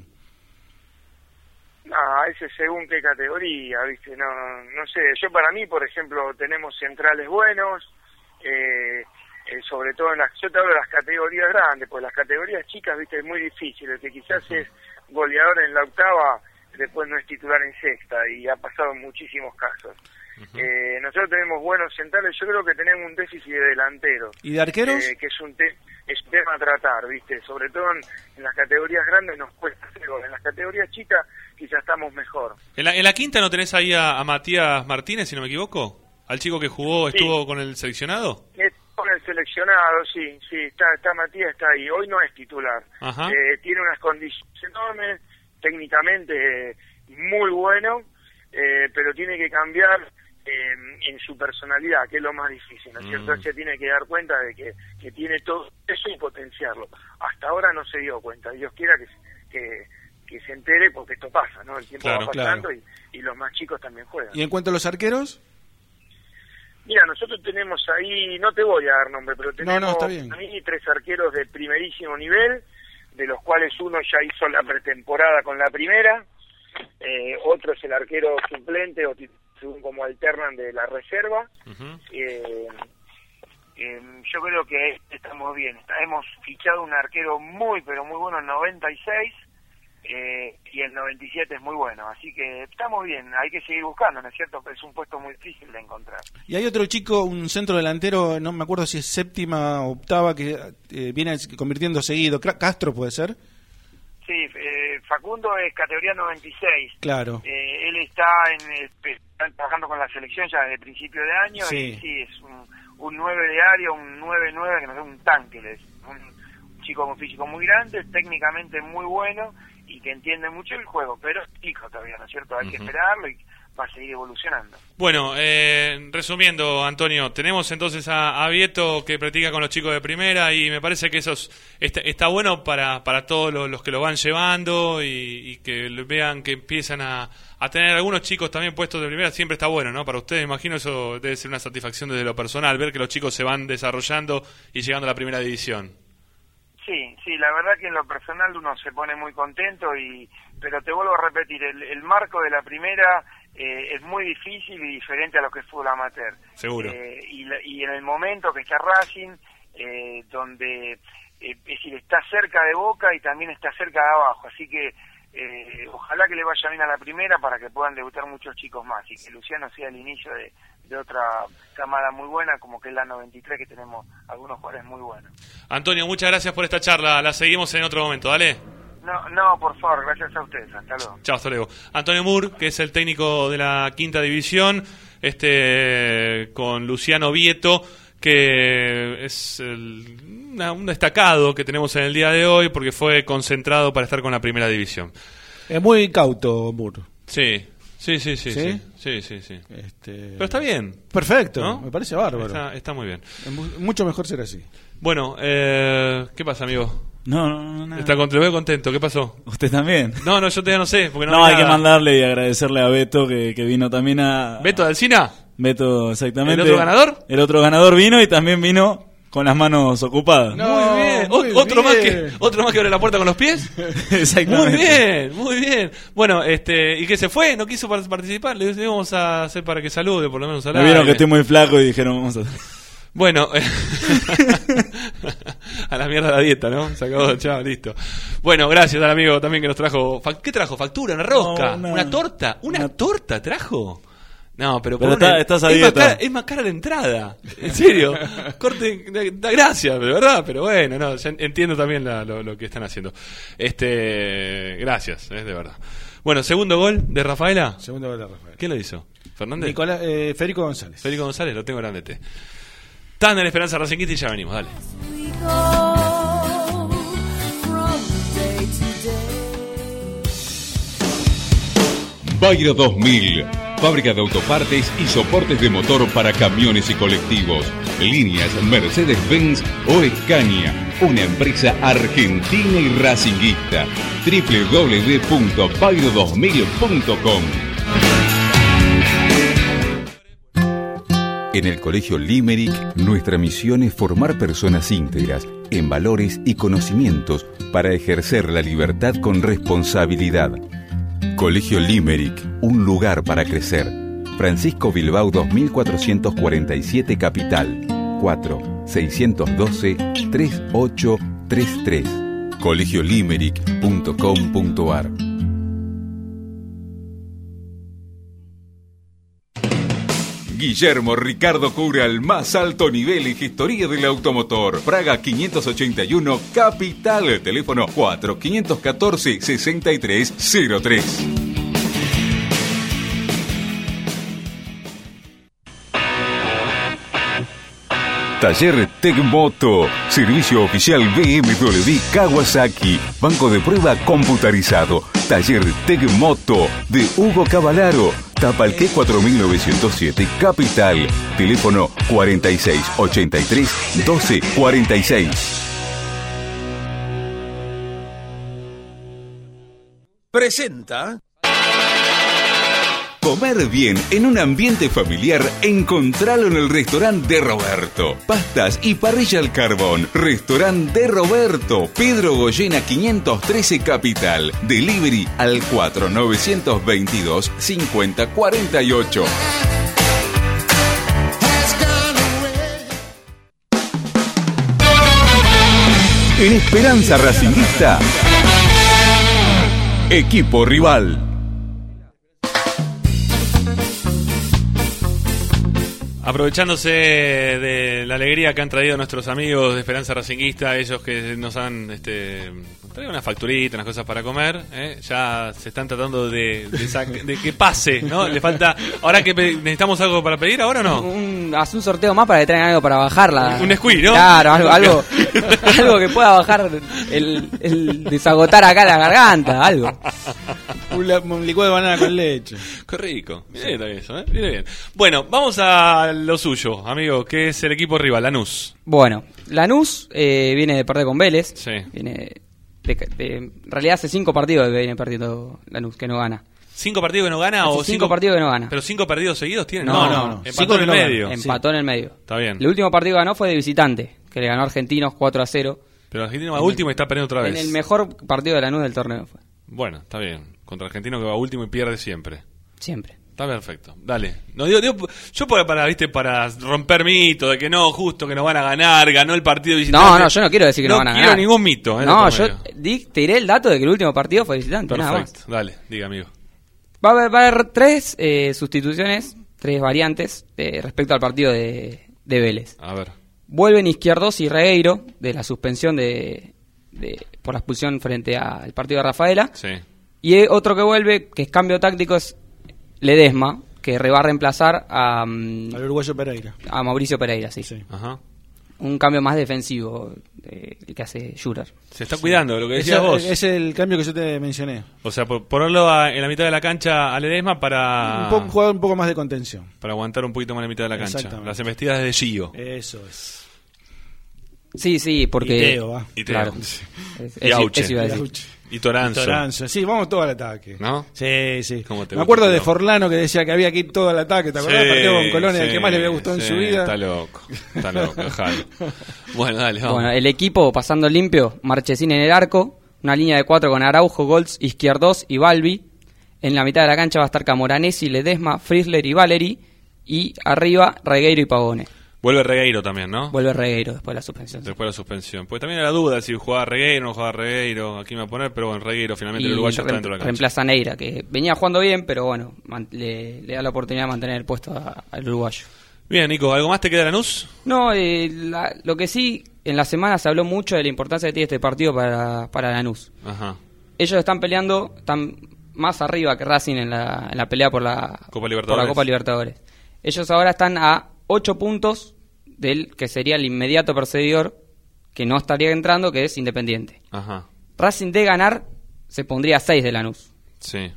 Ese según qué categoría, ¿viste? No sé. Yo, para mí, por ejemplo, tenemos centrales buenos, sobre todo yo te hablo de las categorías grandes, pues las categorías chicas, viste, es muy difícil. El que quizás es goleador en la octava, después no es titular en sexta, y ha pasado en muchísimos casos. Nosotros tenemos buenos centrales, yo creo que tenemos un déficit de delanteros. ¿Y de arqueros? Que es un tema a tratar, viste, sobre todo en las categorías grandes nos cuesta hacer gol. En las categorías chicas quizás estamos mejor. ¿En la quinta no tenés ahí a Matías Martínez, si no me equivoco? ¿Al chico que jugó, estuvo con el seleccionado? Con el seleccionado, sí, está Matías, está ahí. Hoy no es titular. Tiene unas condiciones enormes, técnicamente muy bueno, pero tiene que cambiar en su personalidad, que es lo más difícil, ¿no es cierto? Se tiene que dar cuenta de que tiene todo eso y potenciarlo. Hasta ahora no se dio cuenta. Dios quiera que se entere, porque esto pasa, ¿no? El tiempo va pasando, y los más chicos también juegan. ¿Y en cuanto a los arqueros? Mira, nosotros tenemos ahí, no te voy a dar nombre, pero tenemos está bien. 3 arqueros de primerísimo nivel, de los cuales uno ya hizo la pretemporada con la primera, otro es el arquero suplente, o según como alternan, de la reserva. Yo creo que estamos bien. Hemos fichado un arquero muy, pero muy bueno, el 96, y el 97 es muy bueno, así que estamos bien. Hay que seguir buscando, ¿no es cierto? Es un puesto muy difícil de encontrar. Y hay otro chico, un centro delantero, no me acuerdo si es séptima o octava, que viene convirtiendo seguido. ¿Castro puede ser? Sí, Facundo es categoría 96. Claro. Él está trabajando con la selección ya desde principio de año, y sí, es un 9 de área, un 9-9, que nos da un tanque. Es un chico con físico muy grande, técnicamente muy bueno, y que entiende mucho el juego, pero es chico todavía, ¿no es cierto? Hay que esperarlo, y va a seguir evolucionando. Bueno, resumiendo, Antonio, tenemos entonces a Vieto que practica con los chicos de primera y me parece que eso está bueno para todos los que lo van llevando y que vean que empiezan a tener algunos chicos también puestos de primera. Siempre está bueno, ¿no? Para ustedes, imagino, eso debe ser una satisfacción desde lo personal, ver que los chicos se van desarrollando y llegando a la primera división. Sí, la verdad que en lo personal uno se pone muy contento, pero te vuelvo a repetir, el marco de la primera es muy difícil y diferente a lo que es fútbol amateur. Seguro. Y en el momento que está Racing, donde es decir, está cerca de Boca y también está cerca de abajo, así que ojalá que le vaya bien a la primera para que puedan debutar muchos chicos más y que Luciano sea el inicio de otra camada muy buena, como que es la 93, que tenemos algunos jugadores muy buenos. Antonio, muchas gracias por esta charla, la seguimos en otro momento, ¿dale? No, por favor, gracias a ustedes, hasta luego. Chao, hasta luego. Antonio Moore, que es el técnico de la quinta división, con Luciano Vieto, que es un destacado que tenemos en el día de hoy porque fue concentrado para estar con la primera división. Es muy cauto, Moore. Sí. Pero está bien. Perfecto, ¿no? Me parece bárbaro. Está muy bien. Es mucho mejor ser así. Bueno, ¿qué pasa, amigo? No. Te veo contento, ¿qué pasó? ¿Usted también? No, yo todavía no sé. Porque no hay que mandarle y agradecerle a Beto que vino también a... ¿Beto de Alsina? Beto, exactamente. ¿El otro ganador? El otro ganador vino y también vino con las manos ocupadas. Muy bien. ¿Otro más que abre la puerta con los pies? Exactamente. Muy bien. Bueno, ¿y qué se fue? ¿No quiso participar? Le íbamos a hacer para que salude, por lo menos. Me vieron que estoy muy flaco y dijeron, vamos a... Bueno, a la mierda la dieta, ¿no? Se acabó, chao, listo. Bueno, gracias al amigo también que nos trajo... ¿Qué trajo? ¿Factura? ¿Una rosca? ¿Una torta? ¿Una torta trajo? No, pero estás a dieta. Es más cara la entrada. En serio. Corte, da gracia, de verdad. Pero bueno, no, entiendo también lo que están haciendo. Gracias, de verdad. Bueno, segundo gol de Rafaela. Segundo gol de Rafaela. ¿Quién lo hizo? ¿Fernández? Federico González. Federico González, lo tengo grande. Tan en Esperanza Racinguista y ya venimos, dale. Bayro 2000, fábrica de autopartes y soportes de motor para camiones y colectivos. Líneas Mercedes-Benz o Scania, una empresa argentina y racinguista. www.bayro2000.com. En el Colegio Limerick, nuestra misión es formar personas íntegras, en valores y conocimientos, para ejercer la libertad con responsabilidad. Colegio Limerick, un lugar para crecer. Francisco Bilbao 2447 Capital. 4-612-3833. colegiolimerick.com.ar. Guillermo Ricardo Cura, el más alto nivel en gestoría del automotor. Praga 581 Capital. Teléfono 4-514-6303. Taller Tecmoto, servicio oficial BMW Kawasaki, banco de prueba computarizado. Taller Tecmoto de Hugo Cavallaro, Tapalqué 4907 Capital, teléfono 4683-1246. Presenta Comer bien en un ambiente familiar, encontralo en el restaurante de Roberto. Pastas y parrilla al carbón. Restaurante de Roberto, Pedro Goyena 513 Capital. Delivery al 4922-5048. En Esperanza Racinguista, equipo rival. Aprovechándose de la alegría que han traído nuestros amigos de Esperanza Racinguista, ellos que nos han Trae una facturita, unas cosas para comer. Ya se están tratando de que pase, ¿no? Le falta. Ahora que necesitamos algo para pedir, ¿ahora o no? Haz un sorteo más para que traigan algo para bajarla. Un squeeze, ¿no? Claro, algo que pueda bajar el desagotar acá la garganta, algo. Un licuado de banana con leche. Qué rico. Bien eso, Viene bien. Bueno, vamos a lo suyo, amigo, que es el equipo rival, Lanús. Bueno, Lanús viene de perder con Vélez. Sí. Viene en realidad hace 5 partidos que viene perdiendo Lanús, que no gana. ¿5 partidos que no gana? Hace 5 partidos que no gana. ¿Pero 5 partidos seguidos tiene? No. Empató en el medio. Empató en el medio. Está bien. El último partido que ganó fue de visitante, que le ganó a Argentinos 4-0. Pero Argentino va último y está perdiendo otra vez. En el mejor partido de Lanús del torneo fue. Bueno, está bien. Contra Argentino que va último y pierde siempre. Siempre. Está perfecto. Dale. No, digo, yo para romper mito de que no, justo que nos van a ganar, ganó el partido visitante. No, yo no quiero decir que no van a ganar. No quiero ningún mito. No, yo te diré el dato de que el último partido fue visitante. Perfecto. Nada más. Dale, diga, amigo. Va a haber 3 sustituciones, 3 variantes respecto al partido de Vélez. A ver. Vuelven Izquierdos y Regueiro de la suspensión por la expulsión frente al partido de Rafaela. Sí. Y otro que vuelve, que es cambio táctico, es Ledesma, que va a reemplazar al uruguayo Pereira. A Mauricio Pereira, sí. Ajá. Un cambio más defensivo el que hace Juror. Se está cuidando, lo que decías vos. Es el cambio que yo te mencioné. O sea, ponerlo en la mitad de la cancha a Ledesma para... jugar un poco más de contención. Para aguantar un poquito más la mitad de la cancha. Exactamente. Las embestidas de Gio. Eso es. Sí, porque... Y Teo, va. Y Teo. Claro. Y Auche. Eso iba a decir. Y Toranzo. Sí, vamos todo al ataque. ¿No? Sí. Me acuerdo de Forlano que decía que había que ir todo al ataque. ¿Te acordás? El partido con Colonia, el que más le había gustado en su vida. Está loco, déjalo. Bueno, dale, vamos. Bueno, el equipo pasando limpio, Marchesín en el arco, una línea de 4 con Araujo, Goltz, Izquierdos y Balbi. En la mitad de la cancha va a estar Camoranesi, Ledesma, Frizzler y Valeri. Y arriba, Regueiro y Pavone. Vuelve Regueiro también, ¿no? Vuelve Regueiro después de la suspensión. Después de la suspensión. Pues también era duda si jugaba Regueiro o no jugaba Regueiro. Aquí me va a poner, pero bueno, Regueiro finalmente el uruguayo está dentro de la cancha. Reemplaza a Neira, que venía jugando bien, pero bueno, le da la oportunidad de mantener el puesto al uruguayo. Bien, Nico, ¿algo más te queda, Lanús? No, lo que sí, en la semana se habló mucho de la importancia que tiene este partido para Lanús. Ajá. Ellos están peleando, están más arriba que Racing en la pelea por la Copa Libertadores. Ellos ahora están a 8 puntos del que sería el inmediato perseguidor, que no estaría entrando, que es Independiente. Ajá. Racing de ganar se pondría a 6 de Lanús. Sí.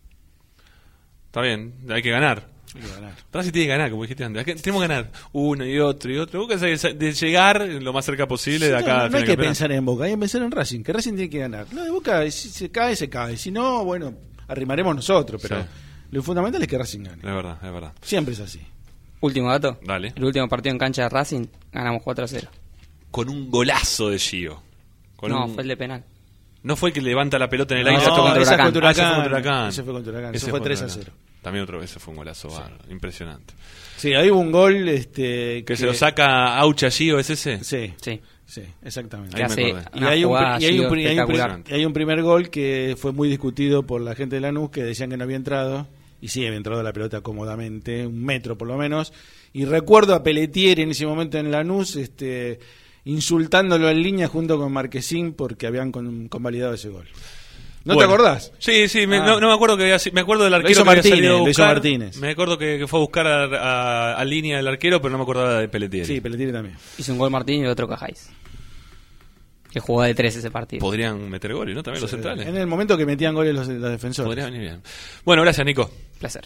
Está bien, hay que ganar. Racing tiene que ganar, como dijiste antes. Tenemos que ganar uno y otro. De llegar lo más cerca posible de acá. No hay que pensar en Boca, hay que pensar en Racing, que Racing tiene que ganar. No, de Boca, si se cae, se cae. Si no, bueno, arrimaremos nosotros, pero lo fundamental es que Racing gane. Es verdad. Siempre es así. Último dato. Dale. El último partido en cancha de Racing, ganamos 4-0. Con un golazo de Gio. Fue el de penal. No fue el que levanta la pelota en el aire. Ese fue contra Huracán. Ese fue 3-0. También ese fue un golazo impresionante. Sí, ahí hubo un gol que se lo saca Aucha Gio, ¿es ese? Sí, exactamente. Y hay un primer gol que fue muy discutido por la gente de Lanús, que decían que no había entrado. Y sí, había entrado la pelota cómodamente, 1 metro por lo menos. Y recuerdo a Pelletier en ese momento en Lanús insultándolo en línea junto con Marquesín porque habían convalidado ese gol. ¿No te acordás? Sí, no me acuerdo que me acuerdo del arquero que había salido a buscar. Me acuerdo que fue a buscar a línea del arquero, pero no me acordaba de Pelletier. Sí, Pelletier también. Hizo un gol Martínez y otro Cajáis, que jugó de 3 ese partido. Podrían meter goles, ¿no? También los centrales. En el momento que metían goles los defensores. Podría venir bien. Bueno, gracias, Nico. Placer.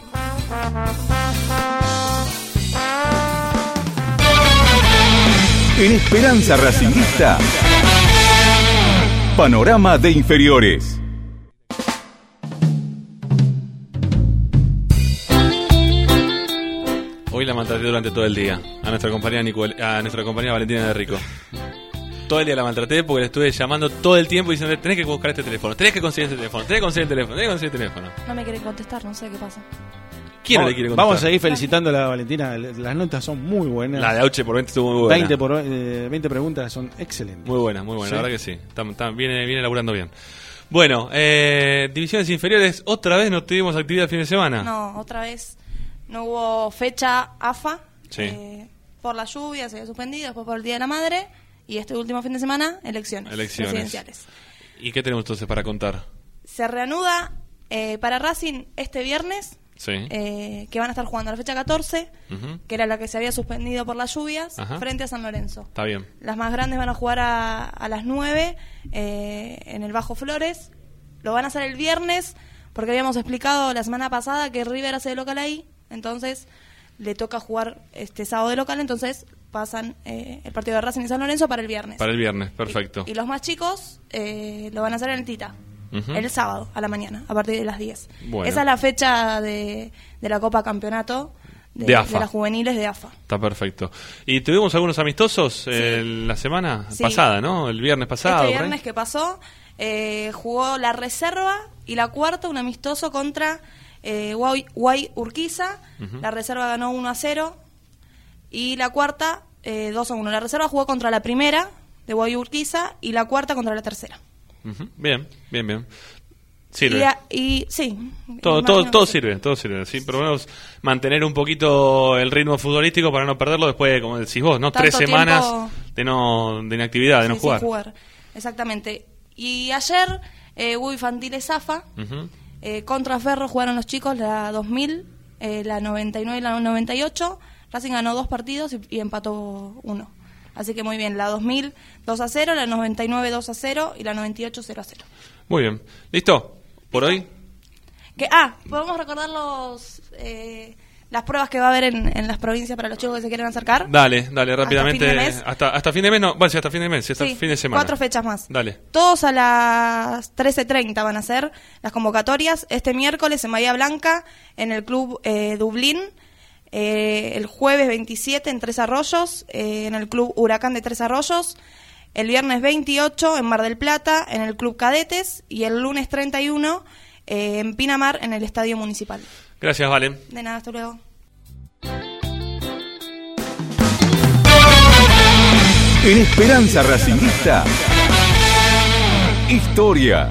En Esperanza Racingista, Panorama de Inferiores. Hoy la maltraté durante todo el día a nuestra compañera Valentina de Rico. Todo el día la maltraté porque le estuve llamando todo el tiempo diciendo: tenés que buscar este teléfono, tenés que conseguir este teléfono, tenés que conseguir el teléfono. No me quiere contestar, no sé qué pasa. ¿Quién no le quiere contestar? Vamos a seguir felicitando a la Valentina. Las notas son muy buenas. La de Auche por 20 estuvo muy buena. 20 preguntas son excelentes. Muy buenas, ¿sí? La verdad que sí. Viene laburando bien. Bueno, divisiones inferiores, ¿otra vez no tuvimos actividad el fin de semana? No, otra vez no hubo fecha AFA. Sí. Por la lluvia se había suspendido, después por el Día de la Madre. Y este último fin de semana, elecciones presidenciales. ¿Y qué tenemos entonces para contar? Se reanuda para Racing este viernes, que van a estar jugando la fecha 14, que era la que se había suspendido por las lluvias, frente a San Lorenzo. Está bien. Las más grandes van a jugar a las 9 en el Bajo Flores. Lo van a hacer el viernes, porque habíamos explicado la semana pasada que River hace de local ahí, entonces le toca jugar este sábado de local, entonces pasan el partido de Racing y San Lorenzo para el viernes. Para el viernes, perfecto. Y los más chicos lo van a hacer en el Tita, el sábado a la mañana, a partir de las 10. Bueno. Esa es la fecha de la Copa Campeonato de las juveniles de AFA. Está perfecto. ¿Y tuvimos algunos amistosos la semana pasada, no? El viernes pasado. Este viernes que pasó, jugó la reserva y la cuarta, un amistoso contra Guay Urquiza. La reserva ganó 1-0 y la cuarta 2-1. La reserva jugó contra la primera de Guay Urquiza y la cuarta contra la tercera. Bien. Sirve. Sí. Todo sirve. Sí, por lo menos mantener un poquito el ritmo futbolístico para no perderlo después, como decís vos, ¿no? 3 semanas de inactividad, de no jugar. Sin jugar. Exactamente. Y ayer hubo infantiles AFA. Contra Ferro jugaron los chicos la 2000, la 99 y la 98. Racing ganó 2 partidos y empató 1. Así que muy bien, la 2000 2-0, la 99 2-0 y la 98 0-0. Muy bien. ¿Listo? ¿Por hoy? Podemos recordar las pruebas que va a haber en las provincias para los chicos que se quieren acercar. Dale, rápidamente. Hasta fin de mes, no. Bueno, sí, hasta fin de mes, hasta fin de semana. 4 fechas más. Dale. Todos a las 13:30 van a ser las convocatorias. Este miércoles en Bahía Blanca, en el Club Dublín. El jueves 27 en Tres Arroyos, en el Club Huracán de Tres Arroyos. El viernes 28 en Mar del Plata, en el Club Cadetes. Y el lunes 31 en Pinamar, en el Estadio Municipal. Gracias, Valen. De nada, hasta luego. En Esperanza Racingista, historia.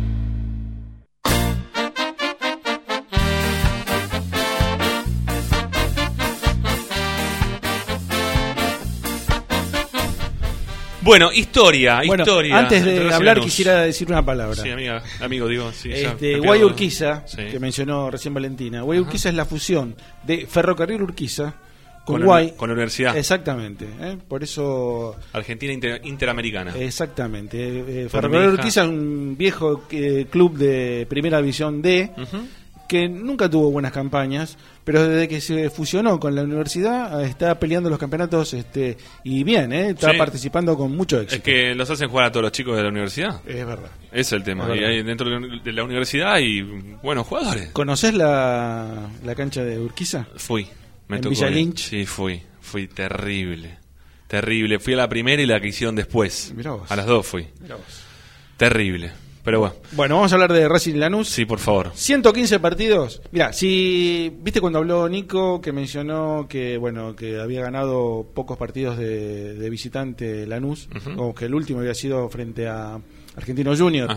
Bueno, historia. Antes de hablar quisiera decir una palabra. Sí, amigo, digo. Sí, Guay Urquiza, que mencionó recién Valentina. Guay Urquiza es la fusión de Ferrocarril Urquiza con Guay. Con la universidad. Exactamente. Por eso... Argentina Interamericana. Exactamente. Ferrocarril Urquiza es un viejo club de Primera División D, que nunca tuvo buenas campañas, pero desde que se fusionó con la universidad está peleando los campeonatos y bien, está participando con mucho éxito. Es que los hacen jugar a todos los chicos de la universidad. Es verdad. Ese es el tema. Y hay dentro de la universidad hay buenos jugadores. ¿Conocés la cancha de Urquiza? Fui. Me ¿En tocó Villa Lynch? Sí, fui terrible. Fui a la primera y la que hicieron después. Mirá vos. A las 2 fui. Mirá vos. Terrible. Pero bueno, vamos a hablar de Racing y Lanús. Sí, por favor. 115 partidos. Mira, si viste cuando habló Nico, que mencionó que había ganado pocos partidos de visitante Lanús, o que el último había sido frente a Argentino Junior.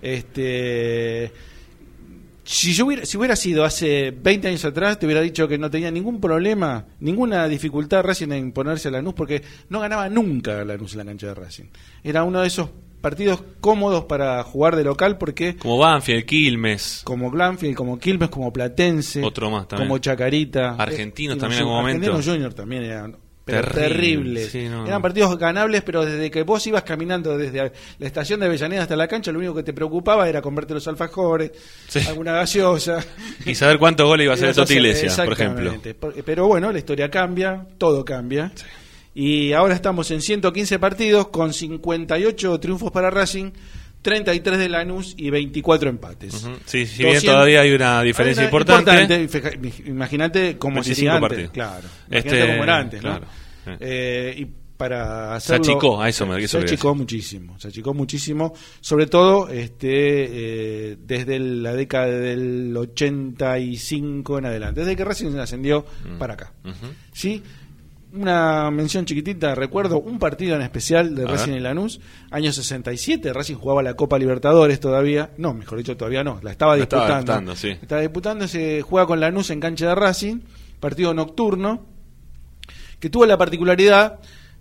Si hubiera sido hace 20 años atrás, te hubiera dicho que no tenía ningún problema, ninguna dificultad Racing en imponerse a Lanús, porque no ganaba nunca Lanús en la cancha de Racing. Era uno de esos partidos cómodos para jugar de local, porque como Banfield, Quilmes, como Quilmes, como Platense, otro más también, como Chacarita, Argentinos también en algún momento. Argentinos Junior también eran terribles. Sí, eran partidos ganables, pero desde que vos ibas caminando desde la estación de Avellaneda hasta la cancha, lo único que te preocupaba era comerte los alfajores, alguna gaseosa y saber cuántos goles iba a hacer el Toti Iglesias, por ejemplo. Pero bueno, la historia cambia, todo cambia. Sí. Y ahora estamos en 115 partidos con 58 triunfos para Racing, 33 de Lanús y 24 empates. Sí, si bien todavía hay una diferencia importante. Imagínate cómo sería antes. Claro. Imagínate cómo era antes, claro. ¿no? Y para hacerlo, se achicó muchísimo, sobre todo desde la década del 85 en adelante, desde que Racing ascendió para acá. ¿Sí? Una mención chiquitita, recuerdo un partido en especial de Racing y Lanús, año 67, Racing jugaba la Copa Libertadores todavía, la estaba disputando. Estaba disputando, se juega con Lanús en cancha de Racing, partido nocturno, que tuvo la particularidad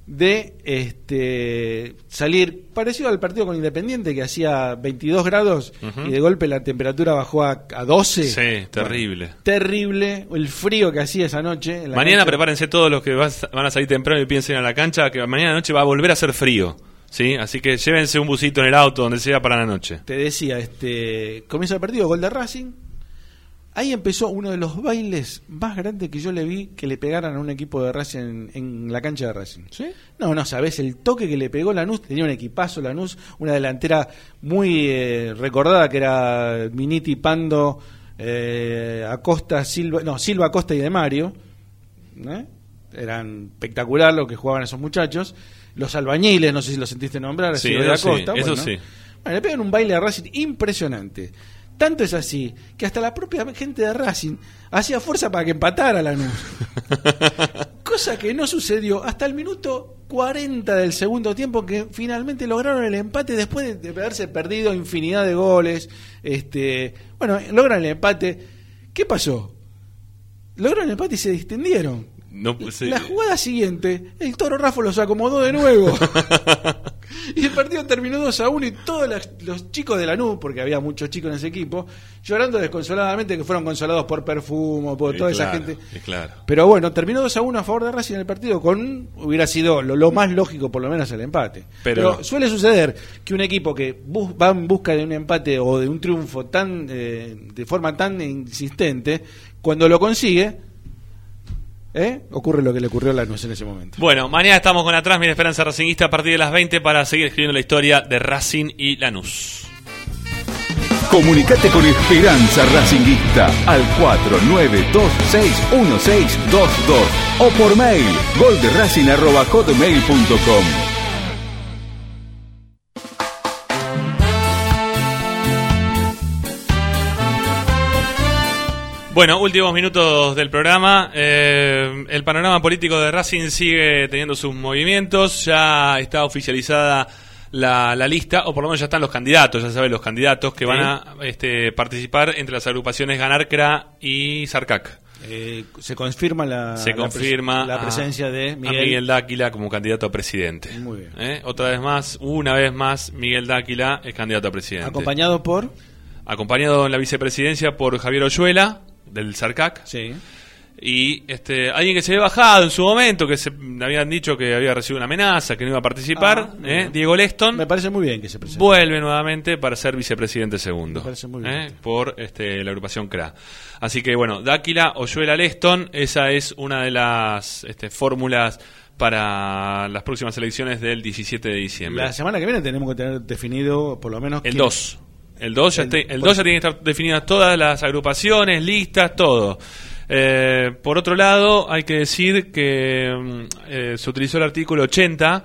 de salir parecido al partido con Independiente, que hacía 22 grados y de golpe la temperatura bajó a 12. Sí, terrible. Bueno, terrible el frío que hacía esa noche en la mañana cancha. Prepárense todos los que van a salir temprano y piensen a la cancha que mañana noche va a volver a hacer frío, ¿sí? Así que llévense un busito en el auto donde sea para la noche. Te decía, comienza el partido, gol de Racing. Ahí empezó uno de los bailes más grandes que yo le vi que le pegaran a un equipo de Racing en la cancha de Racing. ¿Sí? No, sabés, el toque que le pegó Lanús, tenía un equipazo Lanús, una delantera muy recordada que era Miniti, Pando, Acosta, Silva, Acosta y De Mario. Eran espectacular lo que jugaban esos muchachos. Los albañiles, no sé si lo sentiste nombrar, sí, de Acosta. Sí, eso sí. Bueno, le pegan un baile a Racing impresionante. Tanto es así que hasta la propia gente de Racing hacía fuerza para que empatara Lanús. Cosa que no sucedió hasta el minuto 40 del segundo tiempo, que finalmente lograron el empate después de haberse perdido infinidad de goles. Logran el empate. ¿Qué pasó? Lograron el empate y se distendieron. La jugada siguiente, el Toro Raffo los acomodó de nuevo. Y el partido terminó 2-1 y todos los chicos de Lanús, porque había muchos chicos en ese equipo, llorando desconsoladamente, que fueron consolados por Perfumo, por toda esa gente. Claro. Pero bueno, terminó 2-1 a favor de Racing en el partido, hubiera sido lo más lógico por lo menos el empate. Pero suele suceder que un equipo que va en busca de un empate o de un triunfo de forma tan insistente, cuando lo consigue, ocurre lo que le ocurrió a Lanús en ese momento. Bueno, mañana estamos con Atrás Mira Esperanza Racinguista a partir de las 20 para seguir escribiendo la historia de Racing y Lanús. Comunicate con Esperanza Racinguista al 49261622 o por mail golderacing@hotmail.com. Bueno, últimos minutos del programa. El panorama político de Racing sigue teniendo sus movimientos. Ya está oficializada la lista, o por lo menos ya están los candidatos. Ya saben, los candidatos que van a participar entre las agrupaciones Ganarcra y Sarcac. Se confirma la presencia de Miguel Dáquila como candidato a presidente. Muy bien. Una vez más, Miguel Dáquila es candidato a presidente. Acompañado en la vicepresidencia por Javier Oyuela, del Sarcac. Sí. Y alguien que se había bajado en su momento, que se habían dicho que había recibido una amenaza, que no iba a participar, Diego Leston. Me parece muy bien que se presente. Vuelve nuevamente para ser vicepresidente segundo. Me parece muy bien. Por la agrupación CRA. Así que bueno, Dáquila, Oyuela, Leston, esa es una de las fórmulas para las próximas elecciones del 17 de diciembre. La semana que viene tenemos que tener definido por lo menos el 2. El 2 ya tiene que estar definidas todas las agrupaciones, listas, todo. Por otro lado, hay que decir que se utilizó el artículo 80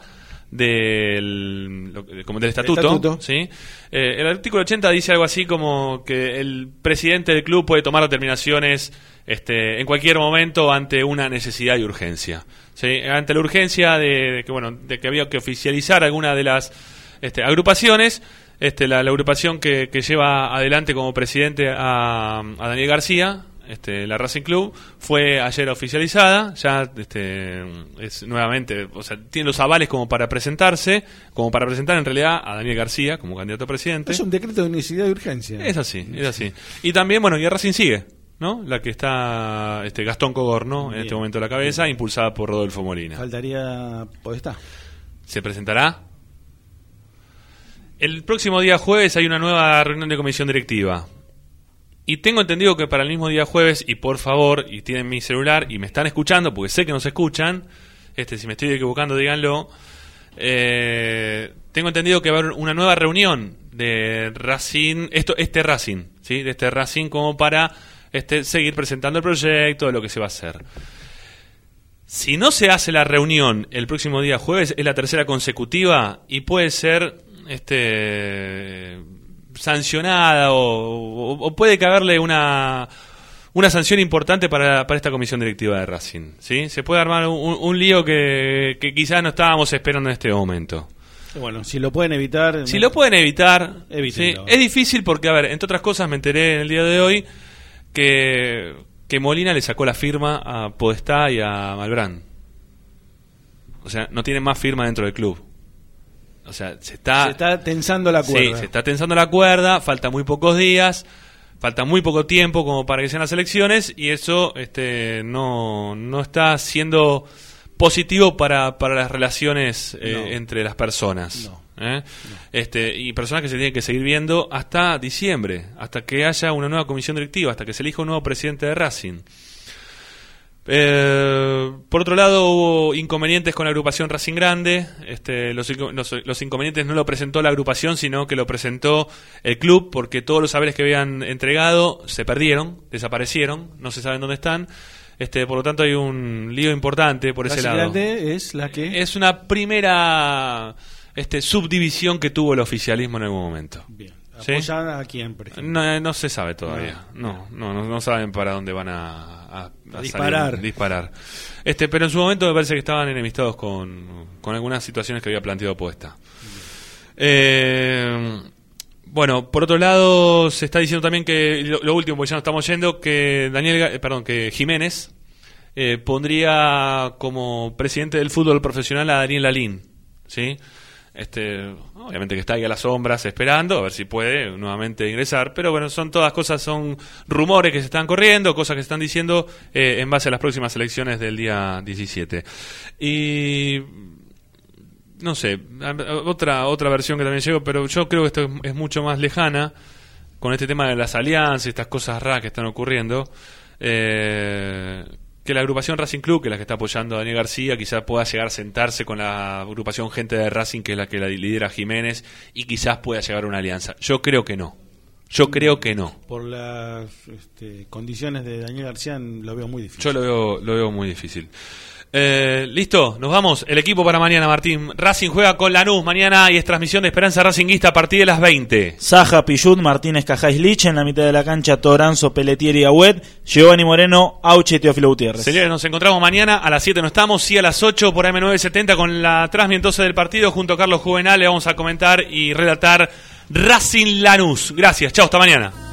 del estatuto. ¿Sí? El artículo 80 dice algo así como que el presidente del club puede tomar determinaciones en cualquier momento ante una necesidad y urgencia. ¿Sí? Ante la urgencia de que había que oficializar alguna de las agrupaciones. La agrupación que lleva adelante como presidente a Daniel García, la Racing Club, fue ayer oficializada, ya es nuevamente, tiene los avales como para presentar en realidad a Daniel García como candidato a presidente. Es un decreto de necesidad y urgencia. Es así. Y también, y Racing sigue, ¿no? La que está Gastón Cogorno en este momento a la cabeza, impulsada por Rodolfo Molina. Faltaría Podestá. ¿Se presentará? El próximo día jueves hay una nueva reunión de comisión directiva. Y tengo entendido que para el mismo día jueves, y por favor, y tienen mi celular y me están escuchando, porque sé que nos escuchan, si me estoy equivocando díganlo, tengo entendido que va a haber una nueva reunión de Racing, Racing, ¿sí? De este Racing como para seguir presentando el proyecto, de lo que se va a hacer. Si no se hace la reunión el próximo día jueves, es la tercera consecutiva y puede ser sancionada o puede caberle una sanción importante para esta comisión directiva de Racing, ¿sí? Se puede armar un lío que quizás no estábamos esperando en este momento. Bueno, si lo pueden evitar... evítenlo. Sí, es difícil porque, entre otras cosas, me enteré en el día de hoy que Molina le sacó la firma a Podestá y a Malbrán. O sea, no tiene más firma dentro del club. O sea, se está tensando la cuerda. Sí, se está tensando la cuerda, falta muy pocos días, falta muy poco tiempo como para que sean las elecciones, y eso no está siendo positivo para las relaciones entre las personas. Y personas que se tienen que seguir viendo hasta diciembre, hasta que haya una nueva comisión directiva, hasta que se elija un nuevo presidente de Racing. Por otro lado, hubo inconvenientes con la agrupación Racing Grande. Los inconvenientes no lo presentó la agrupación, sino que lo presentó el club, porque todos los saberes que habían entregado se perdieron, desaparecieron, no se saben dónde están. Por lo tanto, hay un lío importante por ese lado. Racing Grande es la que es una primera subdivisión que tuvo el oficialismo en algún momento. Bien. ¿Sí? ¿Apoyan a quién, por ejemplo? No se sabe todavía. No saben para dónde van a disparar. Pero en su momento me parece que estaban enemistados con algunas situaciones que había planteado Puesta. Bueno, por otro lado, se está diciendo también que lo último, porque ya nos estamos yendo, que Jiménez pondría como presidente del fútbol profesional a Daniel Lalín, ¿sí? Obviamente que está ahí a las sombras esperando a ver si puede nuevamente ingresar, pero bueno, son rumores que se están corriendo, cosas que se están diciendo en base a las próximas elecciones del día 17. Y no sé, otra versión que también llegó, pero yo creo que esto es mucho más lejana con este tema de las alianzas y estas cosas raras que están ocurriendo. Que la agrupación Racing Club, que es la que está apoyando a Daniel García, quizás pueda llegar a sentarse con la agrupación Gente de Racing, que es la que la lidera Jiménez, y quizás pueda llegar a una alianza. Yo creo que no. Por las condiciones de Daniel García lo veo muy difícil. Yo lo veo muy difícil. Listo, nos vamos. El equipo para mañana, Martín. Racing juega con Lanús mañana y es transmisión de Esperanza Racinguista a partir de las 20. Saja, Pillut, Martínez, Cajais, Lich. En la mitad de la cancha, Toranzo, Pelletieri y Agüet. Giovanni Moreno, Auche y Teófilo Gutiérrez. Señores, nos encontramos mañana a las 7. No estamos, sí a las 8 por AM970 con la transmisión entonces del partido. Junto a Carlos Juvenal le vamos a comentar y relatar Racing Lanús. Gracias, chao, hasta mañana.